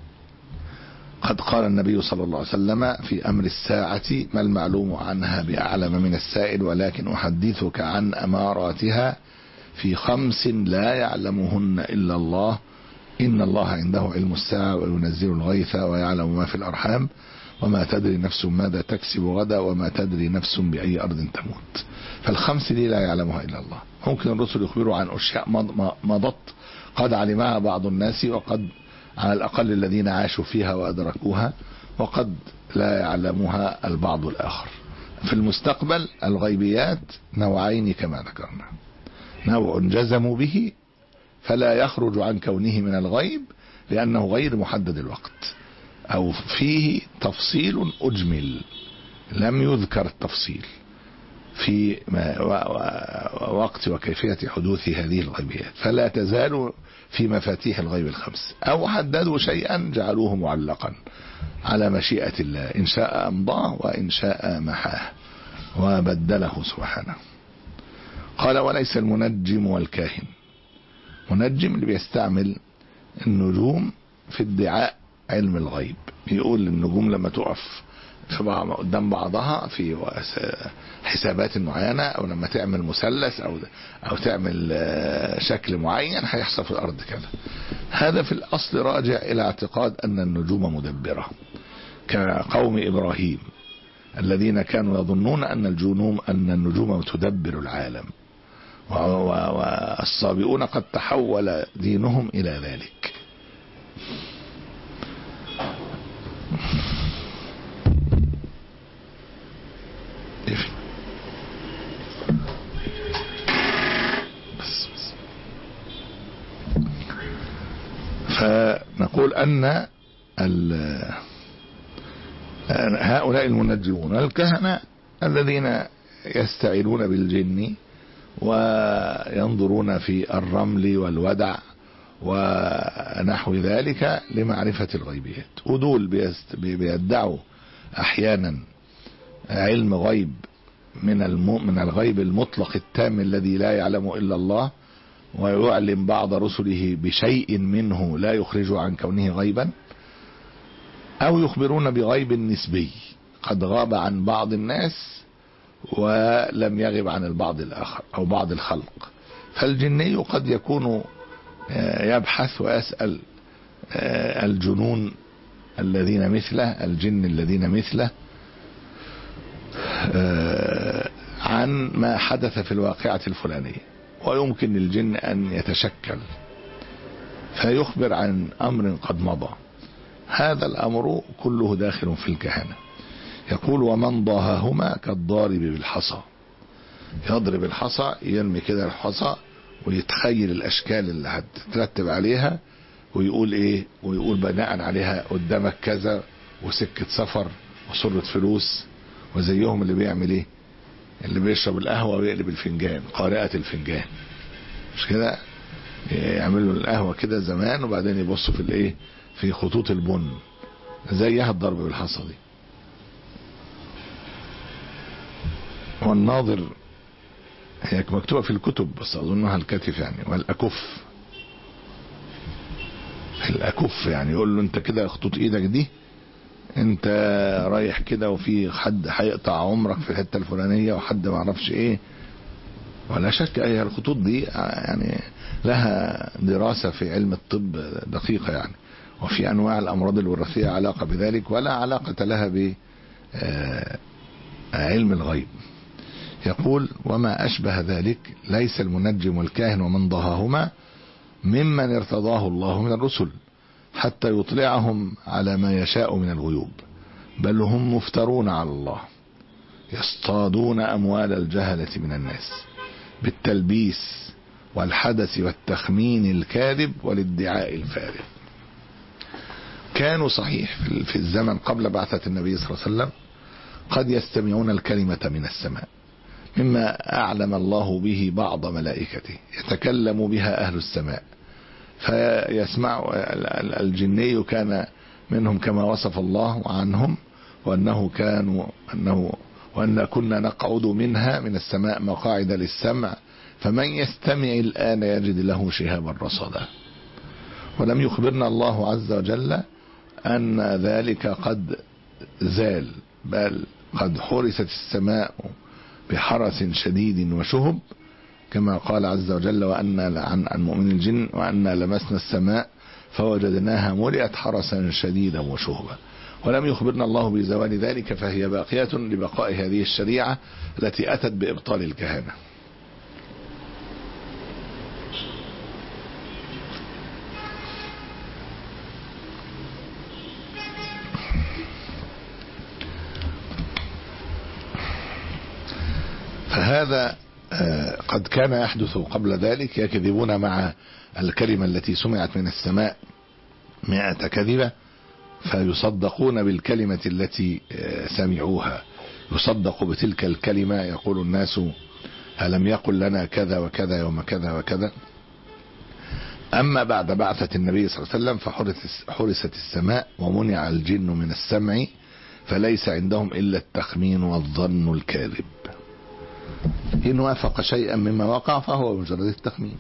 Speaker 2: قد قال النبي صلى الله عليه وسلم في أمر الساعة: ما المعلوم عنها بأعلم من السائل، ولكن أحدثك عن أماراتها في خمس لا يعلمهن إلا الله، إن الله عنده علم الساعة وينزل الغيث ويعلم ما في الأرحام وما تدري نفس ماذا تكسب غدا وما تدري نفس بأي أرض تموت. فالخمس دي لا يعلمها إلا الله. ممكن الرسل يخبروا عن أشياء مضت قد علمها بعض الناس، وقد على الأقل الذين عاشوا فيها وأدركوها، وقد لا يعلمها البعض الآخر. في المستقبل الغيبيات نوعين كما ذكرنا: نوع جزموا به فلا يخرج عن كونه من الغيب لأنه غير محدد الوقت، أو فيه تفصيل أجمل لم يذكر التفصيل في وقت وكيفية حدوث هذه الغيبيات، فلا تزال في مفاتيح الغيب الخمس، أو حددوا شيئا جعلوه معلقا على مشيئة الله، إن شاء أمضاه وإن شاء محاه وبدله سبحانه. قال: وليس المنجم والكاهن. منجم اللي بيستعمل النجوم في ادعاء علم الغيب، بيقول النجوم لما تقف في بعض قدام بعضها في حسابات معينة، او لما تعمل مثلث او او تعمل شكل معين هيحصل في الارض كذا. هذا في الاصل راجع الى اعتقاد ان النجوم مدبرة، كقوم ابراهيم الذين كانوا يظنون ان الجنوم ان النجوم تدبر العالم، والصابئون قد تحول دينهم الى ذلك. فنقول أن هؤلاء المنجمون الكهنة الذين يستعينون بالجن وينظرون في الرمل والودع ونحو ذلك لمعرفة الغيبيات، ودول بيدعوا أحيانا علم غيب من من الغيب المطلق التام الذي لا يعلمه إلا الله، ويعلم بعض رسله بشيء منه لا يخرج عن كونه غيبا، أو يخبرون بغيب نسبي قد غاب عن بعض الناس ولم يغب عن البعض الآخر أو بعض الخلق. فالجني قد يكون يبحث ويسأل الجنون الذين مثله، الجن الذين مثله، عن ما حدث في الواقعة الفلانية، ويمكن للجن أن يتشكل فيخبر عن أمر قد مضى. هذا الأمر كله داخل في الكهنة. يقول ومن ضاههما كالضارب بالحصى، يضرب الحصى، يرمي كده الحصى ويتخيل الأشكال اللي هتترتب عليها ويقول إيه، ويقول بناء عليها قدامك كذا وسكة سفر وصرة فلوس، وزيهم اللي بيعمل إيه، اللي بيشرب القهوة ويقلب الفنجان، قارئة الفنجان، مش كده؟ يعملوا القهوة كده زمان وبعدين يبصوا في الإيه، في خطوط البن، زيها الضرب بالحصى دي. والناظر هي مكتوبة في الكتب بس أظنها الكتف يعني، والأكف، الأكف يعني يقول له أنت كده خطوط إيدك دي أنت رايح كده وفي حد هيقطع عمرك في الحتة الفلانية وحد ما عرفش إيه. ولا شك أي الخطوط دي يعني لها دراسة في علم الطب دقيقة يعني، وفي أنواع الأمراض الوراثية علاقة بذلك ولا علاقة لها بعلم الغيب. يقول وما أشبه ذلك ليس المنجم والكاهن ومن ضاههما ممن ارتضاه الله من الرسل حتى يطلعهم على ما يشاء من الغيوب، بل هم مفترون على الله يصطادون أموال الجهلة من الناس بالتلبيس والحدث والتخمين الكاذب والادعاء الفارغ. كانوا صحيح في الزمن قبل بعثة النبي صلى الله عليه وسلم قد يستمعون الكلمة من السماء مما أعلم الله به بعض ملائكته يتكلم بها أهل السماء، فيسمع الجني كان منهم كما وصف الله عنهم، وأنه كانوا أنه وأن كنا نقعد منها من السماء مقاعد للسمع فمن يستمع الآن يجد له شهابا رصدا. ولم يخبرنا الله عز وجل أن ذلك قد زال، بل قد حرست السماء بحرس شديد وشهب كما قال عز وجل وأنا عن عن مؤمن الجن وأنا لمسنا السماء فوجدناها ملئت حرسا شديدا وشهبا. ولم يخبرنا الله بزوال ذلك، فهي باقية لبقاء هذه الشريعة التي أتت بإبطال الكهانة. فهذا قد كان يحدث قبل ذلك، يكذبون مع الكلمة التي سمعت من السماء مئة كذبة فيصدقون بالكلمة التي سمعوها، يصدق بتلك الكلمة. يقول الناس ألم يقل لنا كذا وكذا يوم كذا وكذا. أما بعد بعثة النبي صلى الله عليه وسلم فحرست السماء ومنع الجن من السمع، فليس عندهم إلا التخمين والظن الكاذب. إن وافق شيئا مما وقع فهو مجرد التخمين.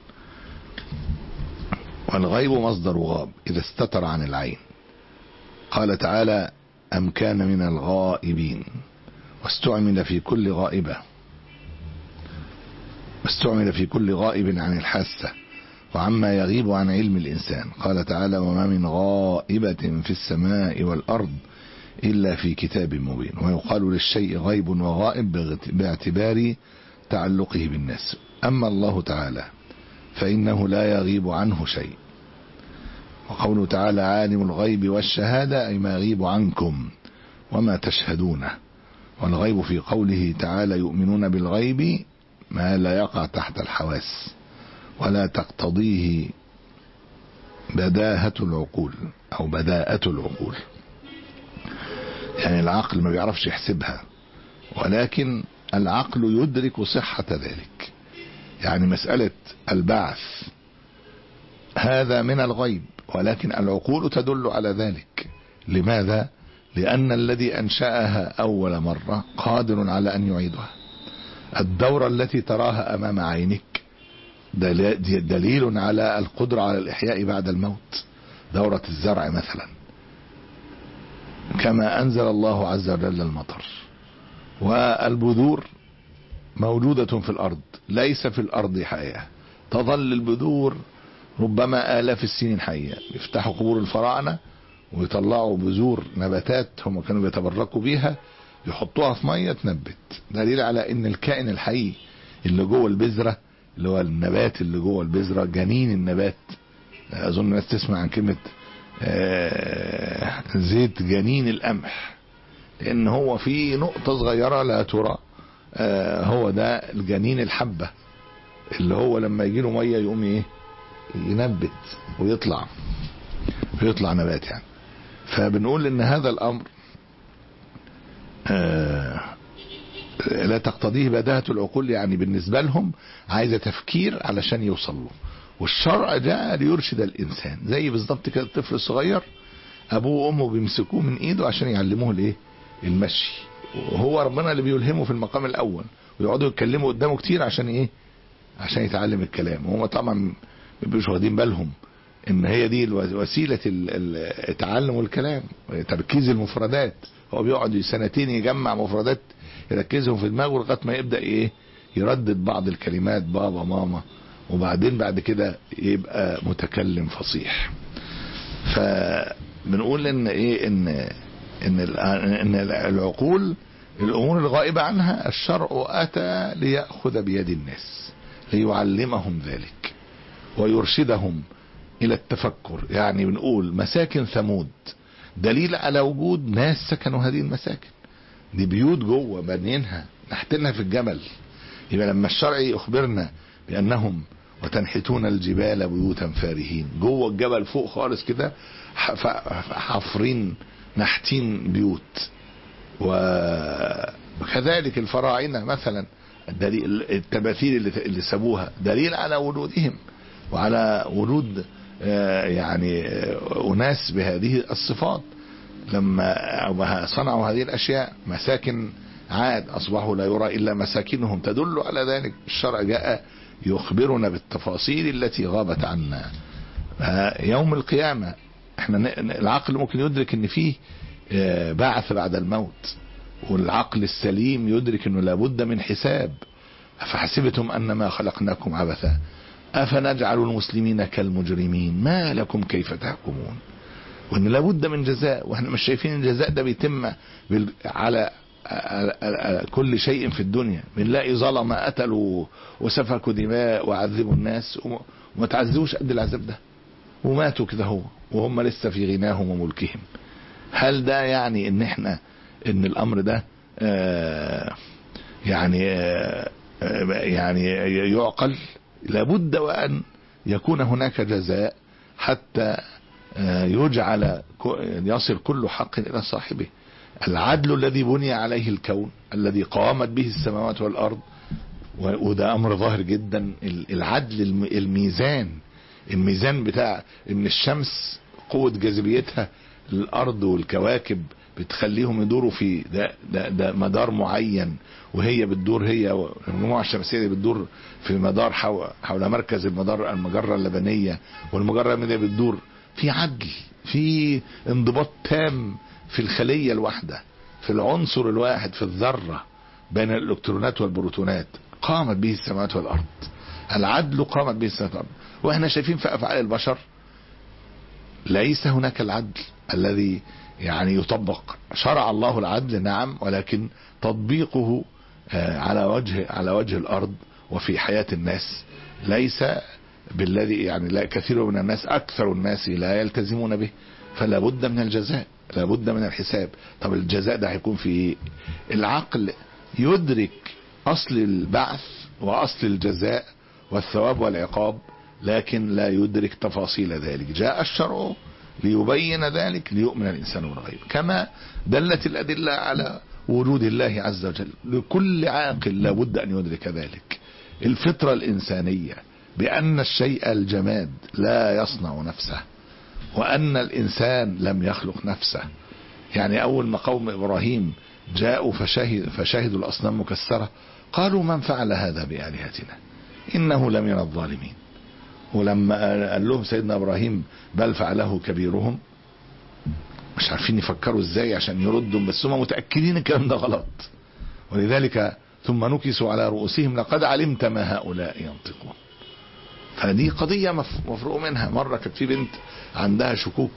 Speaker 2: والغيب مصدر غاب إذا استتر عن العين. قال تعالى أم كان من الغائبين، واستعمل في كل غائبة واستعمل في كل غائب عن الحاسة وعما يغيب عن علم الإنسان. قال تعالى وما من غائبة في السماء والأرض إلا في كتاب مبين. ويقال للشيء غيب وغائب باعتبار تعلقه بالناس. أما الله تعالى فإنه لا يغيب عنه شيء. وقوله تعالى عالم الغيب والشهادة أي ما يغيب عنكم وما تشهدونه. والغيب في قوله تعالى يؤمنون بالغيب ما لا يقع تحت الحواس ولا تقتضيه بداهة العقول أو بداءة العقول، يعني العقل ما بيعرفش يحسبها، ولكن العقل يدرك صحة ذلك. يعني مسألة البعث هذا من الغيب، ولكن العقول تدل على ذلك. لماذا؟ لأن الذي أنشأها أول مرة قادر على أن يعيدها. الدورة التي تراها أمام عينك دليل على القدرة على الإحياء بعد الموت. دورة الزرع مثلا كما أنزل الله عز وجل المطر. والبذور موجودة في الأرض، ليس في الأرض حياة، تظل البذور ربما آلاف السنين حية. يفتحوا قبور الفراعنة ويطلعوا بذور نباتات هم كانوا بيتبركوا بيها، يحطوها في مية تنبت. دليل على ان الكائن الحي اللي جوه البذرة، اللي هو النبات اللي جوه البذرة، جنين النبات. اظن الناس تسمع عن كلمة زيت جنين القمح، لان هو في نقطة صغيرة لا ترى، هو ده الجنين الحبة اللي هو لما يجيله مية يقوم ايه ينبت ويطلع ويطلع نبات يعني. فبنقول ان هذا الامر آه لا تقتضيه بداهة العقول، يعني بالنسبة لهم عايزة تفكير علشان يوصل له. والشرع جاء ليرشد الانسان، زي بالظبط كده الطفل الصغير ابوه وامه بيمسكوه من ايده عشان يعلموه الايه المشي، وهو ربنا اللي بيلهمه في المقام الاول، ويقعدوا يتكلموا قدامه كتير عشان ايه عشان يتعلم الكلام. وهم طبعا ما بيبقوش واخدين بالهم ان هي دي وسيلة التعلم والكلام، تركيز المفردات. هو بيقعد سنتين يجمع مفردات يركزهم في دماغه لغايه ما يبدا ايه يردد بعض الكلمات بابا ماما، وبعدين بعد كده يبقى متكلم فصيح. فبنقول ان ايه ان ان ان العقول الامور الغائبه عنها الشرع اتى ليأخذ بيد الناس ليعلمهم ذلك ويرشدهم الى التفكر. يعني بنقول مساكن ثمود دليل على وجود ناس سكنوا هذه المساكن، دي بيوت جوه بنينها نحتلها في الجبل. يبقى لما الشرع يخبرنا بانهم وتنحتون الجبال بيوتا فارهين، جوه الجبل فوق خالص كده حفرين نحتين بيوت. وكذلك الفراعنة مثلا التماثيل اللي سابوها دليل على وجودهم وعلى وجود يعني أناس بهذه الصفات. لما صنعوا هذه الأشياء مساكن عاد أصبحوا لا يرى إلا مساكنهم تدل على ذلك. الشرع جاء يخبرنا بالتفاصيل التي غابت عنا. يوم القيامة احنا العقل ممكن يدرك ان فيه بعث بعد الموت، والعقل السليم يدرك انه لابد من حساب. أفحسبتم أنما خلقناكم عبثا أفنجعل المسلمين كالمجرمين ما لكم كيف تحكمون. وان لابد من جزاء، واحنا مش شايفين الجزاء ده بيتم على كل شيء في الدنيا. بنلاقي ظلمة قتلوا وسفكوا دماء وعذبوا الناس وما تعذبوش قد العذاب ده وماتوا كده هو وهم لسه في غناهم وملكهم. هل ده يعني ان احنا ان الامر ده آه يعني آه يعني يعقل؟ لابد وان يكون هناك جزاء حتى يجعل يصل كل حق الى صاحبه. العدل الذي بني عليه الكون الذي قامت به السماوات والارض، وده امر ظاهر جدا. العدل الميزان الميزان بتاع ان الشمس قوة جاذبيتها الارض والكواكب بتخليهم يدوروا في ده, ده, ده مدار معين، وهي بتدور، هي المجموعة الشمسية دي بتدور في مدار حول, حول مركز المدار المجرة اللبنية، والمجرة اللبنية بتدور في عدل، في انضباط تام في الخلية الواحدة، في العنصر الواحد، في الذرة بين الالكترونات والبروتونات. قامت به السماوات والارض، العدل قامت به السماوات والارض. واحنا شايفين في افعال البشر ليس هناك العدل الذي يعني يطبق. شرع الله العدل نعم، ولكن تطبيقه على وجه على وجه الارض وفي حياة الناس ليس بالذي يعني لا كثير من الناس اكثر الناس لا يلتزمون به. فلا بد من الجزاء، لا بد من الحساب. طب الجزاء ده هيكون في ايه؟ العقل يدرك اصل البعث واصل الجزاء والثواب والعقاب، لكن لا يدرك تفاصيل ذلك. جاء الشرع ليبين ذلك ليؤمن الانسان بالغيب، كما دلت الادله على وجود الله عز وجل. لكل عاقل لا بد ان يدرك ذلك. الفطره الانسانيه بان الشيء الجماد لا يصنع نفسه، وان الانسان لم يخلق نفسه. يعني اول ما قوم ابراهيم جاءوا فشهد فشهدوا الاصنام مكسره قالوا من فعل هذا بآلهتنا انه لمن الظالمين. ولما قال لهم سيدنا ابراهيم بل فعله كبيرهم مش عارفين يفكروا ازاي عشان يردوا، بس هم متأكدين الكلام ده غلط. ولذلك ثم نكسوا على رؤوسهم لقد علمت ما هؤلاء ينطقون. فدي قضية مفروغ منها. مرة كانت في بنت عندها شكوك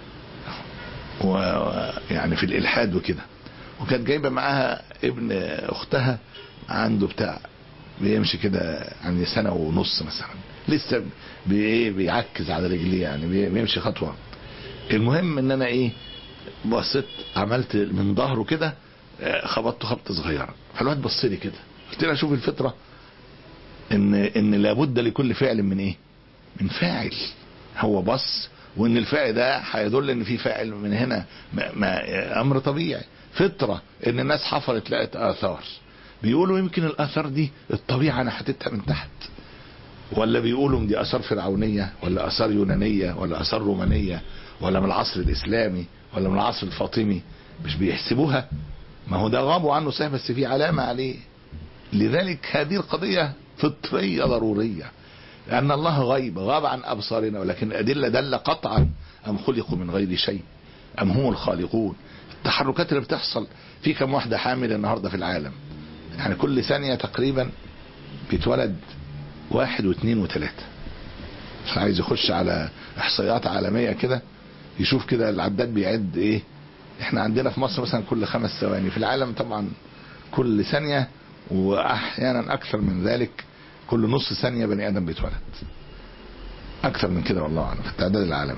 Speaker 2: ويعني في الإلحاد وكده، وكانت جايبة معاها ابن أختها عنده بتاع بيمشي كده عند سنة ونص مثلا، لسه بي بيعكز على رجليه يعني بيمشي خطوة. المهم ان انا ايه بصيت عملت من ظهره كده خبطته خبطة صغيرة، فالواد بص لي كده، قلت له شوف الفطرة ان ان لابد لكل فعل من ايه من فاعل. هو بص وان الفعل ده هيدل ان في فاعل من هنا، ما ما امر طبيعي فطرة ان الناس حفرت لقت اثار، بيقولوا يمكن الاثار دي الطبيعة نحتتها من تحت، ولا بيقولوا دي اثار فرعونية ولا اثار يونانية ولا اثار رومانية ولا من العصر الاسلامي ولا من العصر الفاطمي، مش بيحسبوها. ما هو ده غابوا عنه صحيح بس في علامة عليه. لذلك هذه القضية فطرية ضرورية، لأن الله غيب غاب عن أبصارنا، ولكن الأدلة دل قطعا أم خلقوا من غير شيء أم هم الخالقون. التحركات اللي بتحصل في كم واحدة حامل النهاردة في العالم، يعني كل ثانية تقريبا بيتولد واحد واثنين وثلاثة. عايز يخش على إحصائيات عالمية كده يشوف كده العداد بيعد إيه. احنا عندنا في مصر مثلا كل خمس ثواني، في العالم طبعا كل ثانية واحيانا اكثر من ذلك، كل نص ثانية بني ادم بيتولد، اكثر من كده والله اعلم في التعداد العالمي.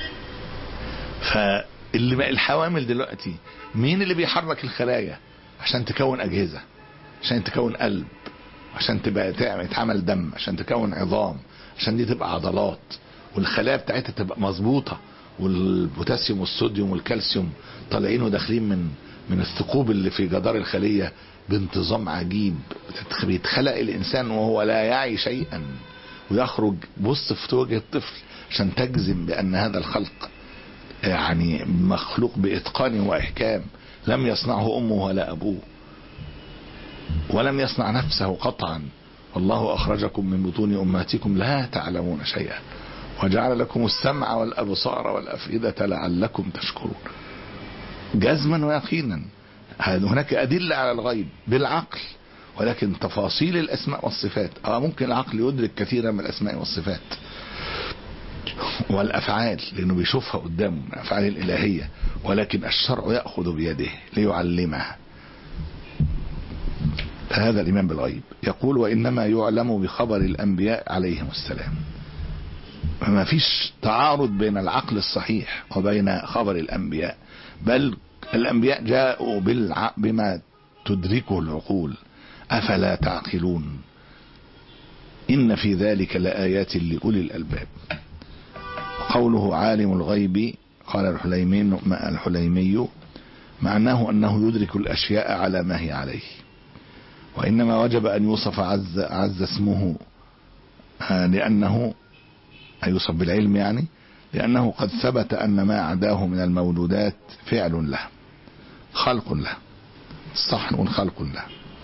Speaker 2: فاللي بقى الحوامل دلوقتي مين اللي بيحرك الخلايا عشان تكون اجهزة، عشان تكون قلب، عشان تبقى تعمل دم، عشان تكون عظام، عشان دي تبقى عضلات والخلايا بتاعتها تبقى مظبوطة، والبوتاسيوم والصوديوم والكالسيوم طالعين وداخلين من من الثقوب اللي في جدار الخلية بانتظام عجيب. بيتخلق الانسان وهو لا يعي شيئا ويخرج بص في وجه الطفل عشان تجزم بان هذا الخلق يعني مخلوق باتقان واحكام، لم يصنعه امه ولا ابوه ولم يصنع نفسه قطعا. والله اخرجكم من بطون امهاتكم لا تعلمون شيئا وجعل لكم السمع والابصار والافئدة لعلكم تشكرون. جزما ويقينا هناك ادلة على الغيب بالعقل، ولكن تفاصيل الاسماء والصفات اه ممكن العقل يدرك كثيرا من الاسماء والصفات والافعال لانه بيشوفها قدامه من الافعال الالهية، ولكن الشرع يأخذ بيده ليعلمها. هذا الايمان بالغيب. يقول وانما يعلم بخبر الانبياء عليهم السلام. فما فيش تعارض بين العقل الصحيح وبين خبر الانبياء، بل الانبياء جاءوا بالع... بما تدركه العقول. افلا تعقلون ان في ذلك لآيات لأولي الالباب. قوله عالم الغيب قال الحليمي الحليمي معناه انه يدرك الاشياء على ما هي عليه، وانما وجب ان يوصف عز, عز اسمه لانه يوصف بالعلم، يعني لانه قد ثبت ان ما عداه من الموجودات فعل له خلق له. صح نقول خلق له،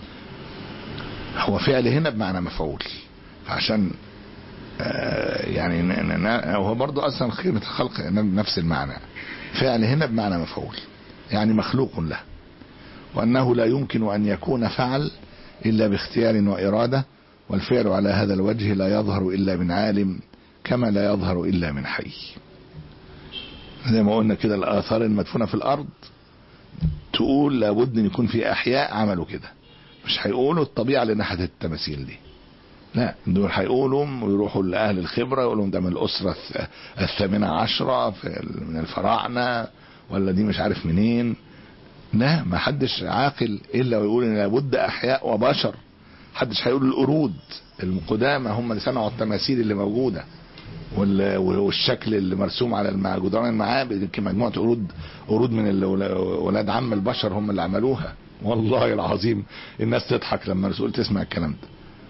Speaker 2: هو فعل هنا بمعنى مفعول، عشان آه يعني هو برضو اصلا قيمة الخلق نفس المعنى. فعل هنا بمعنى مفعول يعني مخلوق له، وانه لا يمكن ان يكون فعل الا باختيار وارادة، والفعل على هذا الوجه لا يظهر الا من عالم كما لا يظهر الا من حي. زي ما قلنا كده الاثار المدفونة في الارض تقول لابد ان يكون في احياء عملوا كده، مش هيقولوا الطبيعة اللي نحت التماثيل دي، لا دول هيقولوا ويروحوا لأهل الخبرة يقولوا ده من الأسرة الثامنة عشرة من الفراعنة ولا دي مش عارف منين. لا ما حدش عاقل إلا ويقول إن لابد أحياء وبشر. حدش هيقول القرود القدامى هم اللي صنعوا التماثيل اللي موجودة والشكل اللي مرسوم على جدران المعابد، مجموعة قرود قرود من ولاد عم البشر هم اللي عملوها. والله العظيم الناس تضحك لما الرسول تسمع الكلام ده.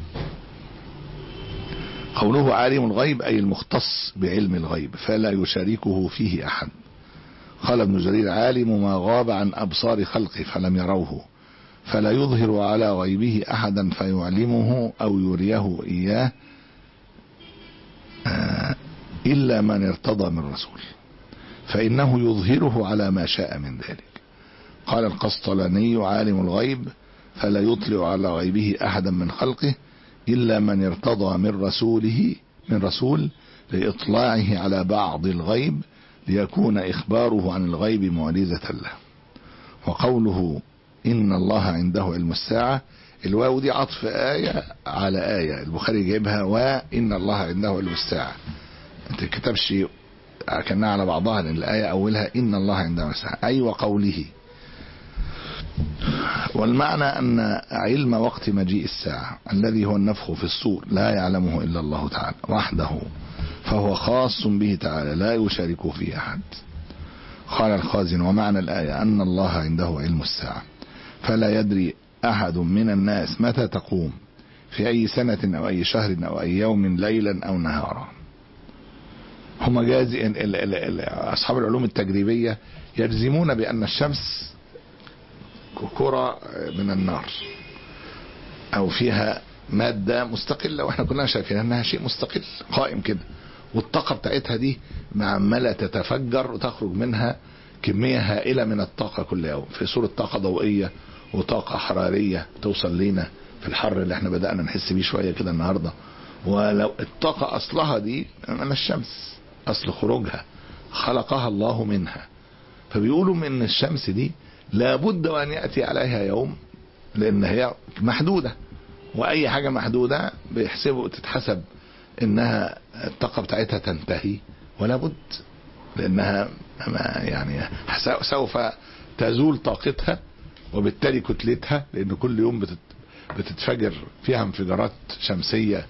Speaker 2: قوله عالم الغيب أي المختص بعلم الغيب فلا يشاركه فيه أحد. قال ابن جرير عالم ما غاب عن أبصار خلقه فلم يروه، فلا يظهر على غيبه أحدا فيعلمه أو يريه إياه إلا من ارتضى من رسول. فإنه يظهره على ما شاء من ذلك. قال القسطلاني عالم الغيب فلا يطلع على غيبه أحدا من خلقه إلا من ارتضى من رسوله من رسول لإطلاعه على بعض الغيب ليكون إخباره عن الغيب معجزة له. وقوله إن الله عنده علم الساعة، الواو دي عطف آية على آية، البخاري جايبها وإن الله عنده علم الساعة، انت كتبش كأنها على بعضها، لأن الآية أولها إن الله عنده علم الساعة أي وقوله. والمعنى أن علم وقت مجيء الساعة الذي هو النفخ في الصور لا يعلمه إلا الله تعالى وحده، فهو خاص به تعالى لا يشاركه فيه أحد. قال الخازن ومعنى الآية أن الله عنده علم الساعة فلا يدري أحد من الناس متى تقوم في أي سنة أو أي شهر أو أي يوم ليلا أو نهارا. هم جازئين أصحاب العلوم التجريبية يجزمون بأن الشمس كرة من النار أو فيها مادة مستقلة، وإحنا كلنا شايفين أنها شيء مستقل قائم كده، والطاقة بتاعتها دي معملة تتفجر وتخرج منها كمية هائلة من الطاقة كل يوم في صورة طاقة ضوئية وطاقة حرارية توصل لنا في الحر اللي احنا بدأنا نحس بيه شوية كده النهاردة. ولو الطاقة أصلها دي من الشمس، أصل خروجها خلقها الله منها، فبيقولوا من الشمس دي لابد أن يأتي عليها يوم، لأن هي محدودة، وأي حاجة محدودة بيحسبوا تتحسب إنها الطاقة بتاعتها تنتهي، ولا بد لأنها يعني سوف تزول طاقتها وبالتالي كتلتها، لأن كل يوم بتتفجر فيها انفجارات شمسية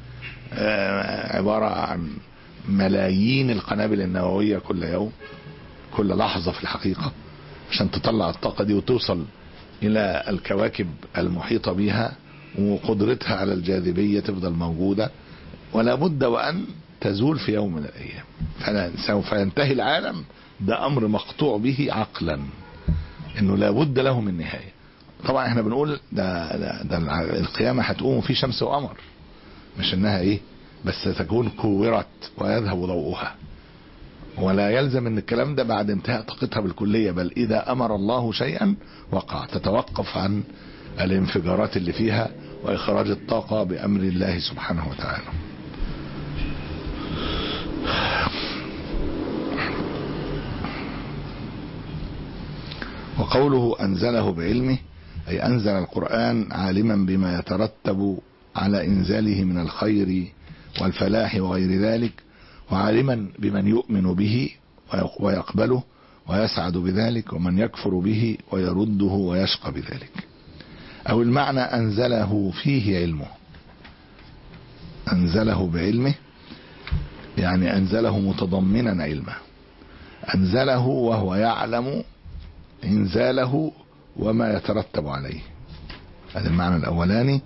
Speaker 2: عبارة عن ملايين القنابل النووية كل يوم، كل لحظة في الحقيقة، عشان تطلع الطاقة دي وتوصل إلى الكواكب المحيطة بها، وقدرتها على الجاذبية تفضل موجودة، ولا بد وأن تزول في يوم من الأيام، فسوف ينتهي العالم. ده أمر مقطوع به عقلا إنه لا بد له من نهاية. طبعا احنا بنقول ده, ده, ده القيامة هتقوم في شمس وقمر، مش إنها إيه بس تكون كورت ويذهب ضوءها، ولا يلزم ان الكلام ده بعد انتهاء طاقتها بالكلية، بل اذا امر الله شيئا وقع، تتوقف عن الانفجارات اللي فيها واخراج الطاقة بامر الله سبحانه وتعالى. وقوله انزله بعلمه اي انزل القرآن عالما بما يترتب على انزاله من الخير والفلاح وغير ذلك، وعالما بمن يؤمن به ويقبله ويسعد بذلك، ومن يكفر به ويرده ويشقى بذلك. أو المعنى أنزله فيه علمه، أنزله بعلمه يعني أنزله متضمنا علمه، أنزله وهو يعلم إنزاله وما يترتب عليه. هذا المعنى الأولاني،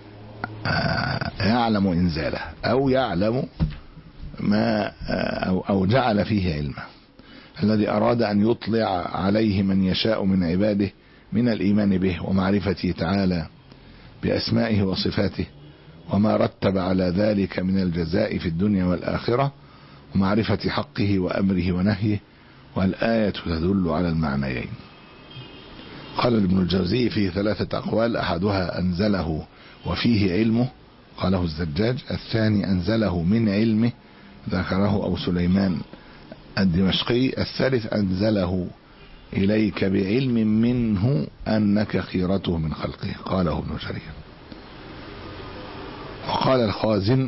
Speaker 2: يعلم إنزاله أو يعلم ما أو, أو جعل فيه علمه، الذي أراد أن يطلع عليه من يشاء من عباده من الإيمان به ومعرفته تعالى بأسمائه وصفاته، وما رتب على ذلك من الجزاء في الدنيا والآخرة، ومعرفة حقه وأمره ونهيه. والآية تدل على المعنيين. قال ابن الجوزي فيه ثلاثة أقوال، أحدها أنزله وفيه علمه قاله الزجاج، الثاني أنزله من علمه ذكره أبو سليمان الدمشقي، الثالث أنزله إليك بعلم منه أنك خيرته من خلقه قاله ابن جرير. وقال الخازن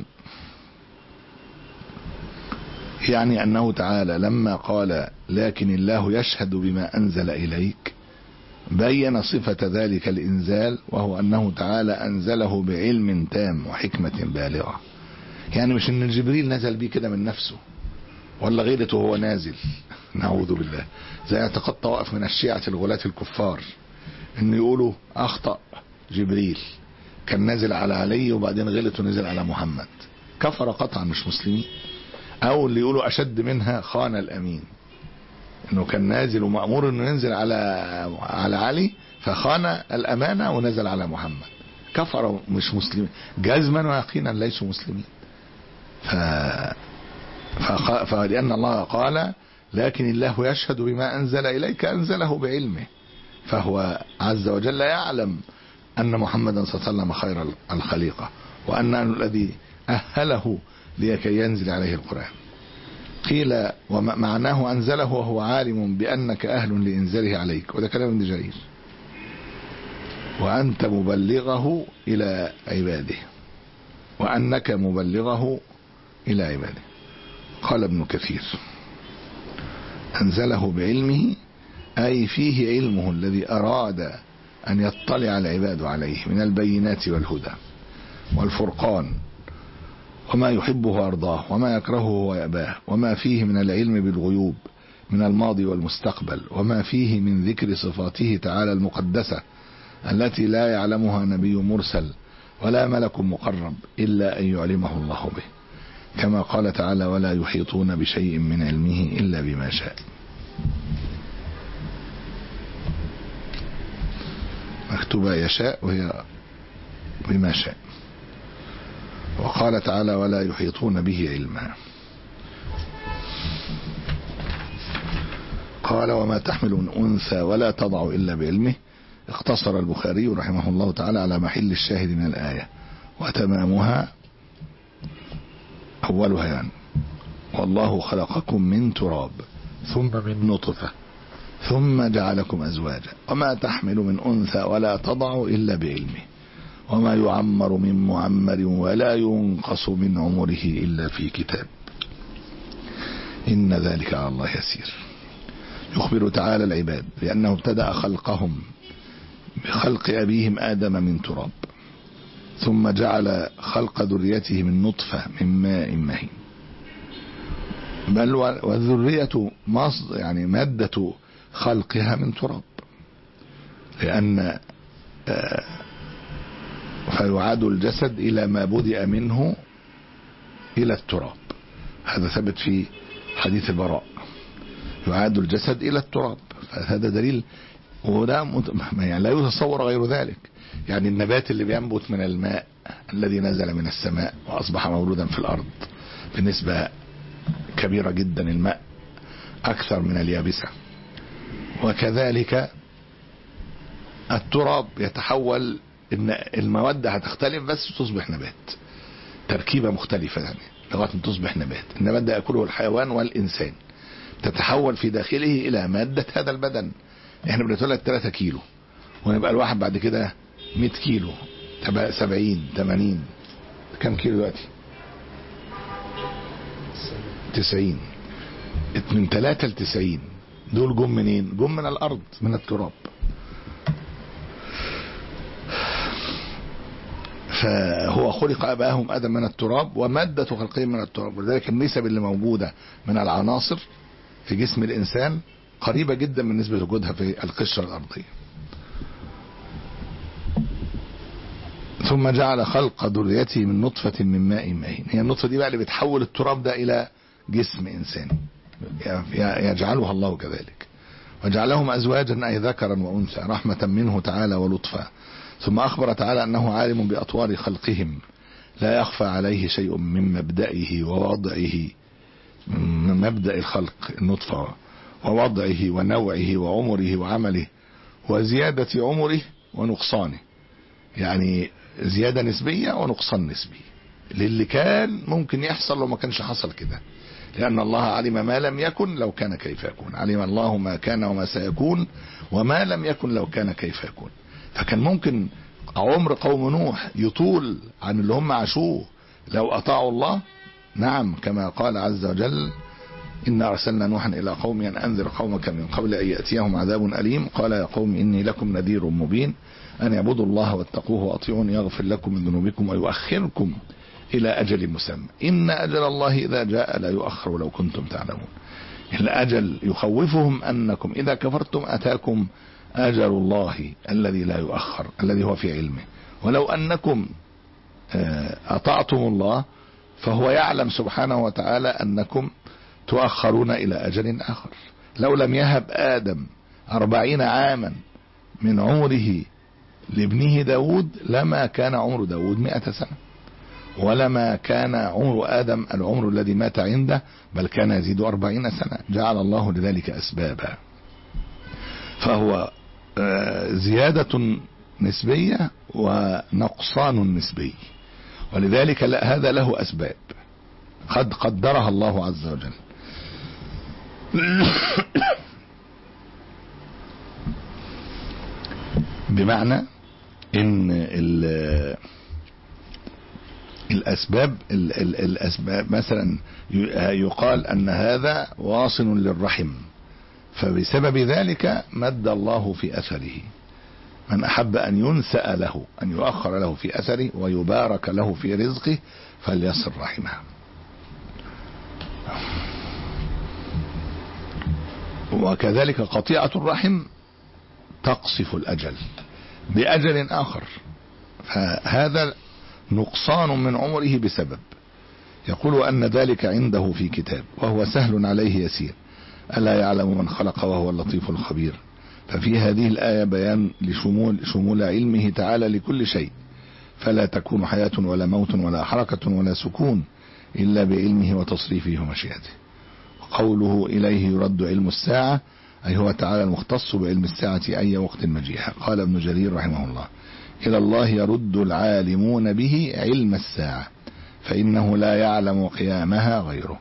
Speaker 2: يعني أنه تعالى لما قال لكن الله يشهد بما أنزل إليك بين صفة ذلك الإنزال، وهو أنه تعالى أنزله بعلم تام وحكمة بالغة. يعني مش أن جبريل نزل بيه كده من نفسه ولا غيرته وهو نازل، نعوذ بالله، زي اعتقاد طوائف من الشيعة الغلاة الكفار أن يقولوا أخطأ جبريل، كان نازل على علي وبعدين غلط ونزل على محمد، كفر قطعا مش مسلمين. أو اللي يقولوا أشد منها خان الأمين، انه كان نازل ومأمور انه ينزل على على علي فخان الامانة ونزل على محمد، كفروا مش مسلمين جزما ويقينا ليسوا مسلمين. ف... فخ... فلأن الله قال لكن الله يشهد بما أنزل إليك أنزله بعلمه، فهو عز وجل يعلم أن محمدا صلى الله عليه وسلم خير الخليقة، وأنه الذي أهله لكي ينزل عليه القرآن. قيل ومعناه أنزله وهو عالم بأنك أهل لإنزاله عليك، وده كلام ابن جرير، وأنت مبلغه إلى عباده، وأنك مبلغه إلى عباده. قال ابن كثير أنزله بعلمه أي فيه علمه الذي أراد أن يطلع العباد عليه من البينات والهدى والفرقان، وما يحبه ويرضاه وما يكرهه ويأباه، وما فيه من العلم بالغيوب من الماضي والمستقبل، وما فيه من ذكر صفاته تعالى المقدسة التي لا يعلمها نبي مرسل ولا ملك مقرب إلا أن يعلمه الله به، كما قال تعالى ولا يحيطون بشيء من علمه إلا بما شاء. مكتوبة يشاء وهي بما شاء. وقال تعالى ولا يحيطون به علما. قال وما تحمل من أنثى ولا تضع إلا بعلمه. اقتصر البخاري رحمه الله تعالى على محل الشاهد من الآية، وتمامها أولها يعني والله خلقكم من تراب ثم من نطفة ثم جعلكم أزواجا وما تحمل من أنثى ولا تضع إلا بعلمه وما يعمر من معمر ولا ينقص من عمره إلا في كتاب إن ذلك على الله يسير. يخبر تعالى العباد بأنه ابتدأ خلقهم بخلق أبيهم آدم من تراب، ثم جعل خلق ذريته من نطفة من ماء مهين، بل والذرية مصدر يعني مادة خلقها من تراب، لأن فيعاد الجسد إلى ما بدأ منه إلى التراب. هذا ثبت في حديث البراء، يعاد الجسد إلى التراب. فهذا دليل، وده يعني لا يتصور غير ذلك. يعني النبات اللي بينبت من الماء الذي نزل من السماء وأصبح مولودا في الأرض بنسبة كبيرة جدا، الماء أكثر من اليابسة، وكذلك التراب يتحول، إن المواد هتختلف بس تصبح نبات، تركيبة مختلفة يعني لغاية ما تصبح نبات. النبات ده يأكله الحيوان والإنسان، تتحول في داخله إلى مادة هذا البدن. احنا بنتولد ثلاثة كيلو ونبقى الواحد بعد كده مئة كيلو، تبقى سبعين ثمانين، كم كيلو دلوقتي؟ تسعين. من ثلاثة لتسعين دول جم منين؟ جم من الأرض، من التراب. فهو خلق أباهم آدم من التراب ومادة خلقهم من التراب، ولذلك النسب اللي موجودة من العناصر في جسم الإنسان قريبة جدا من نسبة وجودها في القشرة الأرضية. ثم جعل خلق ذريته من نطفة من ماء مهين. هي النطفة دي بقى اللي بتحول التراب ده إلى جسم إنسان، يجعلها الله كذلك. وجعلهم أزواجا أي ذكرا وأنثى رحمة منه تعالى ولطفا. ثم أخبر تعالى أنه عالم بأطوار خلقهم لا يخفى عليه شيء من مبدئه ووضعه، من مبدأ الخلق النطفة ووضعه ونوعه وعمره وعمله وزيادة عمره ونقصانه، يعني زيادة نسبية ونقصان نسبي للي كان ممكن يحصل لو ما كانش حصل كده، لأن الله علم ما لم يكن لو كان كيف يكون، علم الله ما كان وما سيكون وما لم يكن لو كان كيف يكون. فكان ممكن عمر قوم نوح يطول عن اللي هم عاشوه لو أطاعوا الله. نعم، كما قال عز وجل إنا أرسلنا نوحا إلى قوم أن أنذر قومك من قبل أن يأتيهم عذاب أليم قال يا قوم إني لكم نذير مبين أن يعبدوا الله واتقوه وأطيعون يغفر لكم من ذنوبكم ويؤخركم إلى أجل مسمى إن أجل الله إذا جاء لا يؤخر لو كنتم تعلمون. الأجل يخوفهم أنكم إذا كفرتم أتاكم أجل الله الذي لا يؤخر الذي هو في علمه، ولو أنكم أطعتم الله فهو يعلم سبحانه وتعالى أنكم تؤخرون إلى أجل آخر. لو لم يهب آدم أربعين عاما من عمره لابنه داود لما كان عمر داود مئة سنة، ولما كان عمر آدم العمر الذي مات عنده، بل كان يزيد أربعين سنة. جعل الله لذلك أسبابا، فهو زيادة نسبية ونقصان نسبي، ولذلك هذا له أسباب قد قدرها الله عز وجل. بمعنى ان الاسباب الاسباب مثلا يقال ان هذا واصل للرحم، فبسبب ذلك مد الله في اثره. من احب ان ينسأ له، ان يؤخر له في اثره ويبارك له في رزقه، فليصل رحمه. وكذلك قطيعة الرحم تقصف الأجل بأجل آخر، فهذا نقصان من عمره بسبب. يقول أن ذلك عنده في كتاب وهو سهل عليه يسير، ألا يعلم من خلق وهو اللطيف الخبير. ففي هذه الآية بيان لشمول شمول علمه تعالى لكل شيء، فلا تكون حياة ولا موت ولا حركة ولا سكون إلا بعلمه وتصريفه ومشيئته. قوله إليه يرد علم الساعة، أي هو تعالى المختص بعلم الساعة أي وقت مجيئها. قال ابن جرير رحمه الله: إلى الله يرد العالمون به علم الساعة، فإنه لا يعلم قيامها غيره.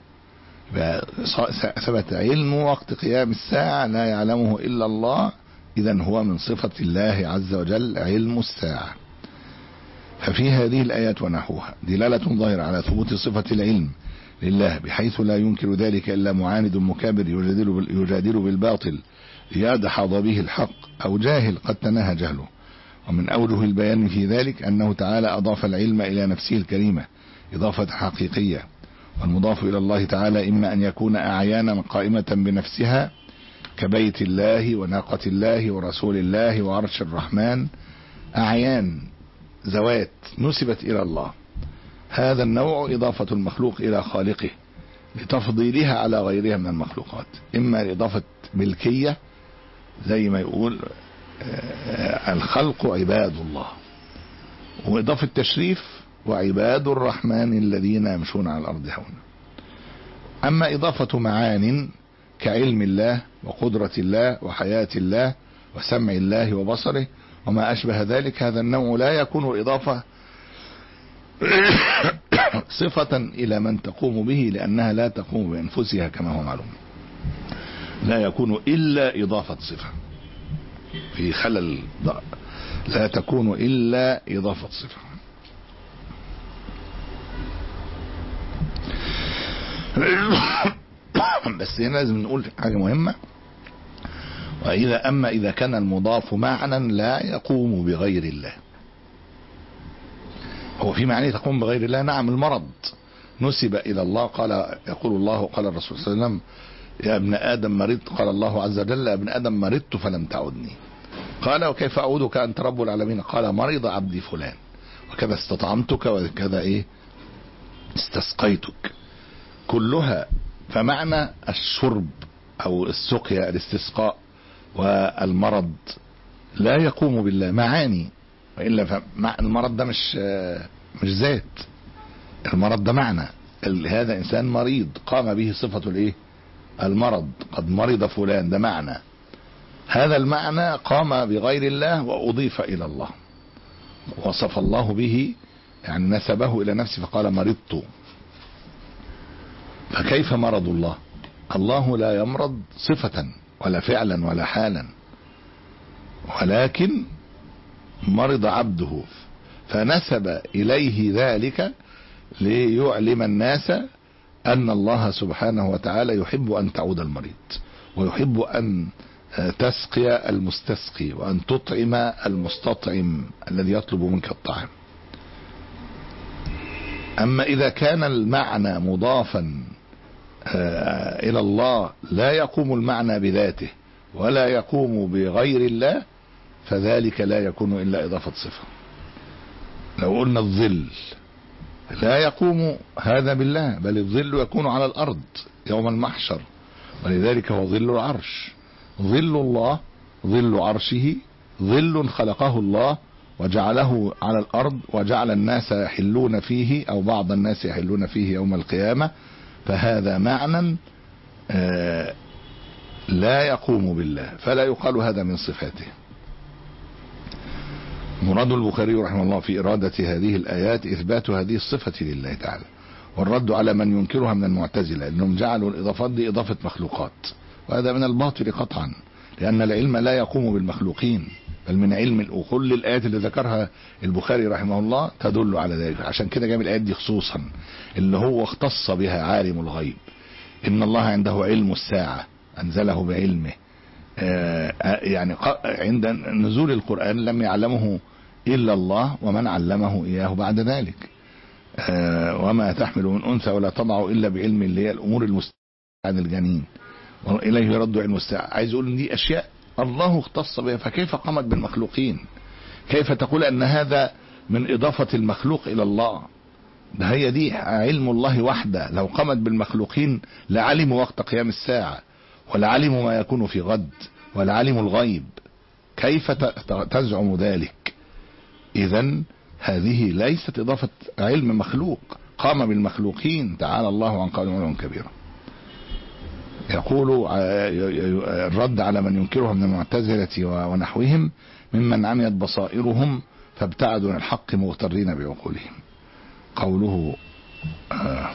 Speaker 2: ثبت علم وقت قيام الساعة لا يعلمه إلا الله، إذن هو من صفة الله عز وجل علم الساعة. ففي هذه الآيات ونحوها دلالة ظاهرة على ثبوت صفة العلم لله، بحيث لا ينكر ذلك إلا معاند مكابر يجادل, يجادل بالباطل ليدحض به الحق، أو جاهل قد تناهى جهله. ومن أوجه البيان في ذلك أنه تعالى أضاف العلم إلى نفسه الكريمة إضافة حقيقية، والمضاف إلى الله تعالى إما أن يكون أعيانا قائمة بنفسها كبيت الله وناقة الله ورسول الله وعرش الرحمن، أعيان ذوات نسبت إلى الله. هذا النوع إضافة المخلوق إلى خالقه لتفضيلها على غيرها من المخلوقات، إما لإضافة ملكية زي ما يقول الخلق عباد الله، وإضافة تشريف وعباد الرحمن الذين يمشون على الأرض هونا. أما إضافة معان كعلم الله وقدرة الله وحياة الله وسمع الله وبصره وما أشبه ذلك، هذا النوع لا يكون إضافة صفة إلى من تقوم به، لأنها لا تقوم بأنفسها كما هو معلوم، لا يكون إلا إضافة صفة في خلل، لا تكون إلا إضافة صفة. بس هنا لازم نقول حاجة مهمة، وإذا أما إذا كان المضاف معنى لا يقوم بغير الله. هو في معنى تقوم بغير الله، نعم، المرض نسب إلى الله، قال يقول الله قال الرسول صلى الله عليه وسلم: يا ابن آدم مرضت، قال الله عز وجل: يا ابن آدم مرضت فلم تعدني. قال: وكيف أعودك أنت رب العالمين؟ قال: مرض عبدي فلان، وكذا استطعمتك، وكذا إيه استسقيتك. كلها فمعنى الشرب أو السقيا الاستسقاء والمرض لا يقوم بالله، معاني، وإلا المرض ده مش مش ذات، المرض ده معنى. هذا إنسان مريض قام به صفة الايه المرض، قد مرض فلان، ده معنى. هذا المعنى قام بغير الله وأضيف إلى الله، وصف الله به، يعني نسبه إلى نفسه فقال مرضت. فكيف مرض الله؟ الله لا يمرض صفة ولا فعلا ولا حالا، ولكن مرض عبده فنسب إليه ذلك ليعلم الناس أن الله سبحانه وتعالى يحب أن تعود المريض، ويحب أن تسقي المستسقي، وأن تطعم المستطعم الذي يطلب منك الطعام. أما إذا كان المعنى مضافا إلى الله لا يقوم المعنى بذاته ولا يقوم بغير الله، فذلك لا يكون إلا إضافة صفة. لو قلنا الظل لا يقوم هذا بالله، بل الظل يكون على الأرض يوم المحشر، ولذلك هو ظل العرش. ظل الله ظل عرشه، ظل خلقه الله وجعله على الأرض وجعل الناس يحلون فيه أو بعض الناس يحلون فيه يوم القيامة، فهذا معنى لا يقوم بالله، فلا يقال هذا من صفاته. مراد البخاري رحمه الله في إرادة هذه الآيات إثبات هذه الصفة لله تعالى، والرد على من ينكرها من المعتزلة، أنهم جعلوا الإضافات دي إضافة مخلوقات، وهذا من الباطل قطعا، لأن العلم لا يقوم بالمخلوقين، بل من علم. وكل الآيات اللي ذكرها البخاري رحمه الله تدل على ذلك. عشان كده جاب الآيات دي خصوصا اللي هو اختص بها عالم الغيب، إن الله عنده علم الساعة أنزله بعلمه. يعني عند نزول القرآن لم يعلمه إلا الله ومن علمه إياه بعد ذلك. وما تحمل من أنثى ولا تضع إلا بعلم، اللي هي الأمور المستقبلية عن الجنين، وإليه يرد علم الساعة. عايز أقول إن دي أشياء الله اختص بها، فكيف قامت بالمخلوقين؟ كيف تقول أن هذا من إضافة المخلوق إلى الله؟ ده هي دي علم الله وحده، لو قامت بالمخلوقين لعلموا وقت قيام الساعة، ولعلموا ما يكون في غد، ولعلموا الغيب. كيف تزعم ذلك؟ إذن هذه ليست إضافة علم مخلوق، قام بالمخلوقين، تعالى الله عن قول علوا كبيرا. يقول الرد على من ينكرها من المعتزلة ونحوهم ممن عميت بصائرهم فابتعدوا عن الحق مغترين بعقولهم. قوله آه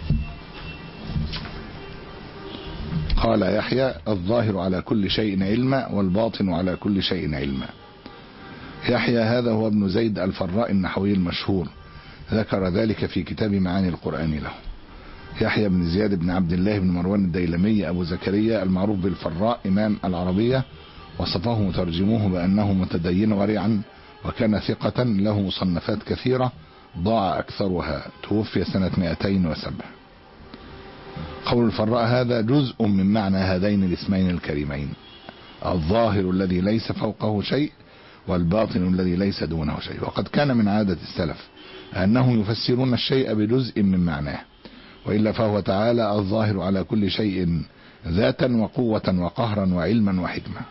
Speaker 2: قال يحيى الظاهر على كل شيء علما والباطن على كل شيء علما. يحيى هذا هو ابن زيد الفراء النحوي المشهور، ذكر ذلك في كتاب معاني القرآن له. يحيى بن زياد بن عبد الله بن مروان الديلمي أبو زكريا المعروف بالفراء إمام العربية، وصفه مترجموه بأنه متدين ورعا، وكان ثقة له مصنفات كثيرة ضاع أكثرها، توفي سنة مئتين وسبع. قول الفراء هذا جزء من معنى هذين الاسمين الكريمين، الظاهر الذي ليس فوقه شيء والباطن الذي ليس دونه شيء. وقد كان من عادة السلف أنهم يفسرون الشيء بجزء من معناه، وإلا فهو تعالى الظاهر على كل شيء ذاتا وقوة وقهرا وعلما وحكمة،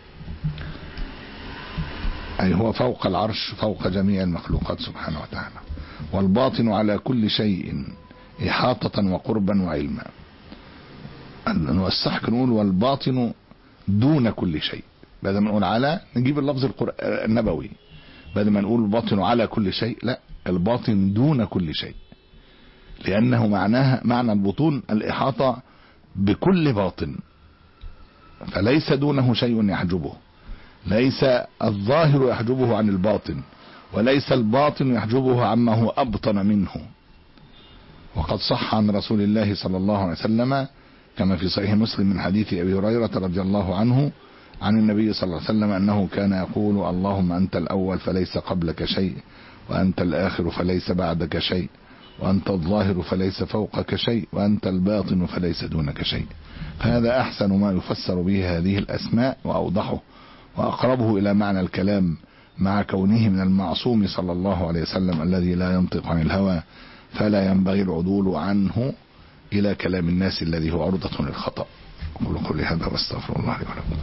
Speaker 2: أي هو فوق العرش فوق جميع المخلوقات سبحانه وتعالى. والباطن على كل شيء إحاطة وقربا وعلما. والصح نقول والباطن دون كل شيء، بدل ما نقول على نجيب اللفظ النبوي، بدل ما نقول الباطن على كل شيء، لا، الباطن دون كل شيء، لأنه معناها معنى البطون الإحاطة بكل باطن، فليس دونه شيء يحجبه، ليس الظاهر يحجبه عن الباطن، وليس الباطن يحجبه عما هو أبطن منه. وقد صح عن رسول الله صلى الله عليه وسلم كما في صحيح مسلم من حديث أبي هريرة رضي الله عنه عن النبي صلى الله عليه وسلم أنه كان يقول اللهم أنت الأول فليس قبلك شيء، وأنت الآخر فليس بعدك شيء، وأنت الظاهر فليس فوقك شيء، وأنت الباطن فليس دونك شيء. فهذا أحسن ما يفسر به هذه الأسماء وأوضحه وأقربه إلى معنى الكلام، مع كونه من المعصوم صلى الله عليه وسلم الذي لا ينطق عن الهوى، فلا ينبغي العدول عنه إلى كلام الناس الذي هو عرضة للخطأ. أقول قولي هذا واستغفر الله لي ولكم.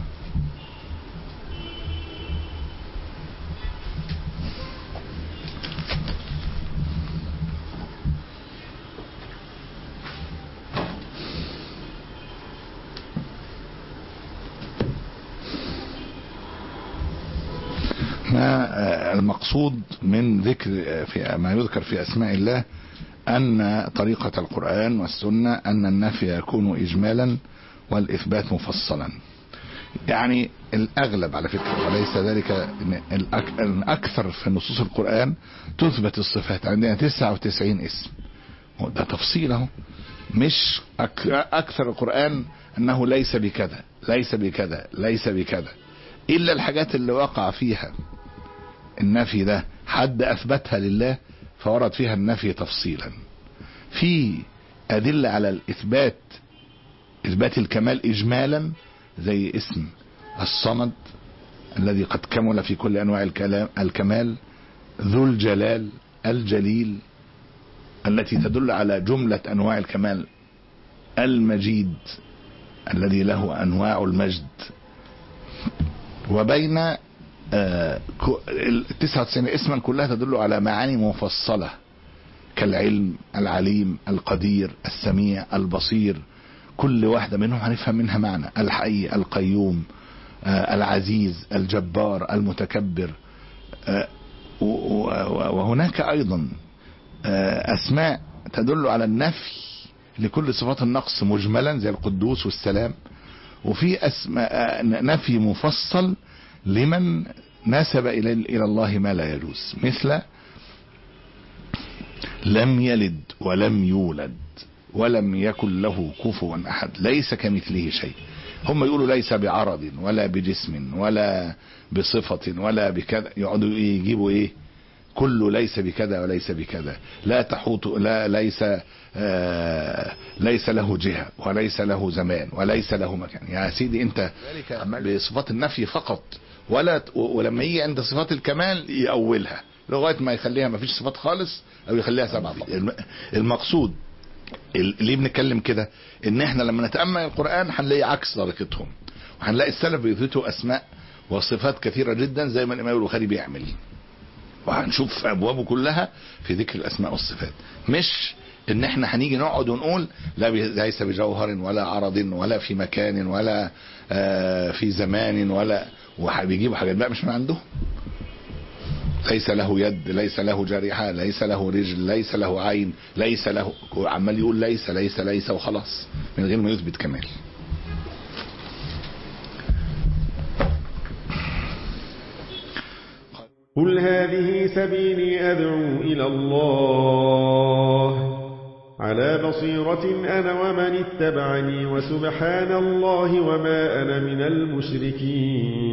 Speaker 2: ما المقصود من ذكر في ما يذكر في أسماء الله أن طريقة القرآن والسنة أن النفي يكون إجمالا والإثبات مفصلا. يعني الأغلب على فكرة، وليس ذلك الأكثر في نصوص القرآن تثبت الصفات، عندنا تسعة وتسعين اسم، ده تفصيله، مش أكثر القرآن أنه ليس بكذا ليس بكذا ليس بكذا، إلا الحاجات اللي وقع فيها النفي ده حد أثبتها لله فورد فيها النفي تفصيلا. في أدلة على الإثبات، إثبات الكمال إجمالا، زي اسم الصمد الذي قد كمل في كل أنواع الكلام الكمال، ذو الجلال الجليل التي تدل على جملة أنواع الكمال، المجيد الذي له أنواع المجد. وبين التسعة وتسعين اسما كلها تدل على معاني مفصلة كالعلم، العليم، القدير، السميع، البصير. كل واحدة منهم هنفهم منها معنى: الحي، القيوم، العزيز، الجبار، المتكبر. وهناك أيضا أسماء تدل على النفي لكل صفات النقص مجملا زي القدوس والسلام، وفي أسماء نفي مفصل لمن نسب إلى الله ما لا يجوز، مثل لم يلد ولم يولد ولم يكن له كفوا أحد ليس كمثله شيء. هم يقولوا ليس بعرض ولا بجسم ولا بصفة ولا بكذا، يقعدوا يجيبوا ايه كله ليس بكذا وليس بكذا، لا تحوط، لا ليس آه ليس له جهة وليس له زمان وليس له مكان. يا سيدي انت بصفات النفي فقط، ولا ولما يجي عند صفات الكمال يأولها لغاية ما يخليها ما فيش صفات خالص او يخليها سبعة فقط. المقصود اللي بنتكلم كده ان احنا لما نتأمل القرآن هنلاقي عكس طريقتهم، وهنلاقي السلف بيثبتوا اسماء وصفات كثيرة جدا زي ما الامام البخاري بيعمل، وهنشوف ابوابه كلها في ذكر الاسماء والصفات. مش ان احنا هنيجي نقعد ونقول لا ليس بجوهر ولا عرض ولا في مكان ولا آه في زمان ولا، وبيجيبوا حاجات بقى مش من عندهم. ليس له يد، ليس له جارحة، ليس له رجل، ليس له عين، ليس له، عمال يقول ليس ليس ليس وخلاص من غير ما يثبت كمال.
Speaker 3: قل هذه سبيلي أدعو إلى الله على بصيرة أنا ومن اتبعني وسبحان الله وما أنا من المشركين.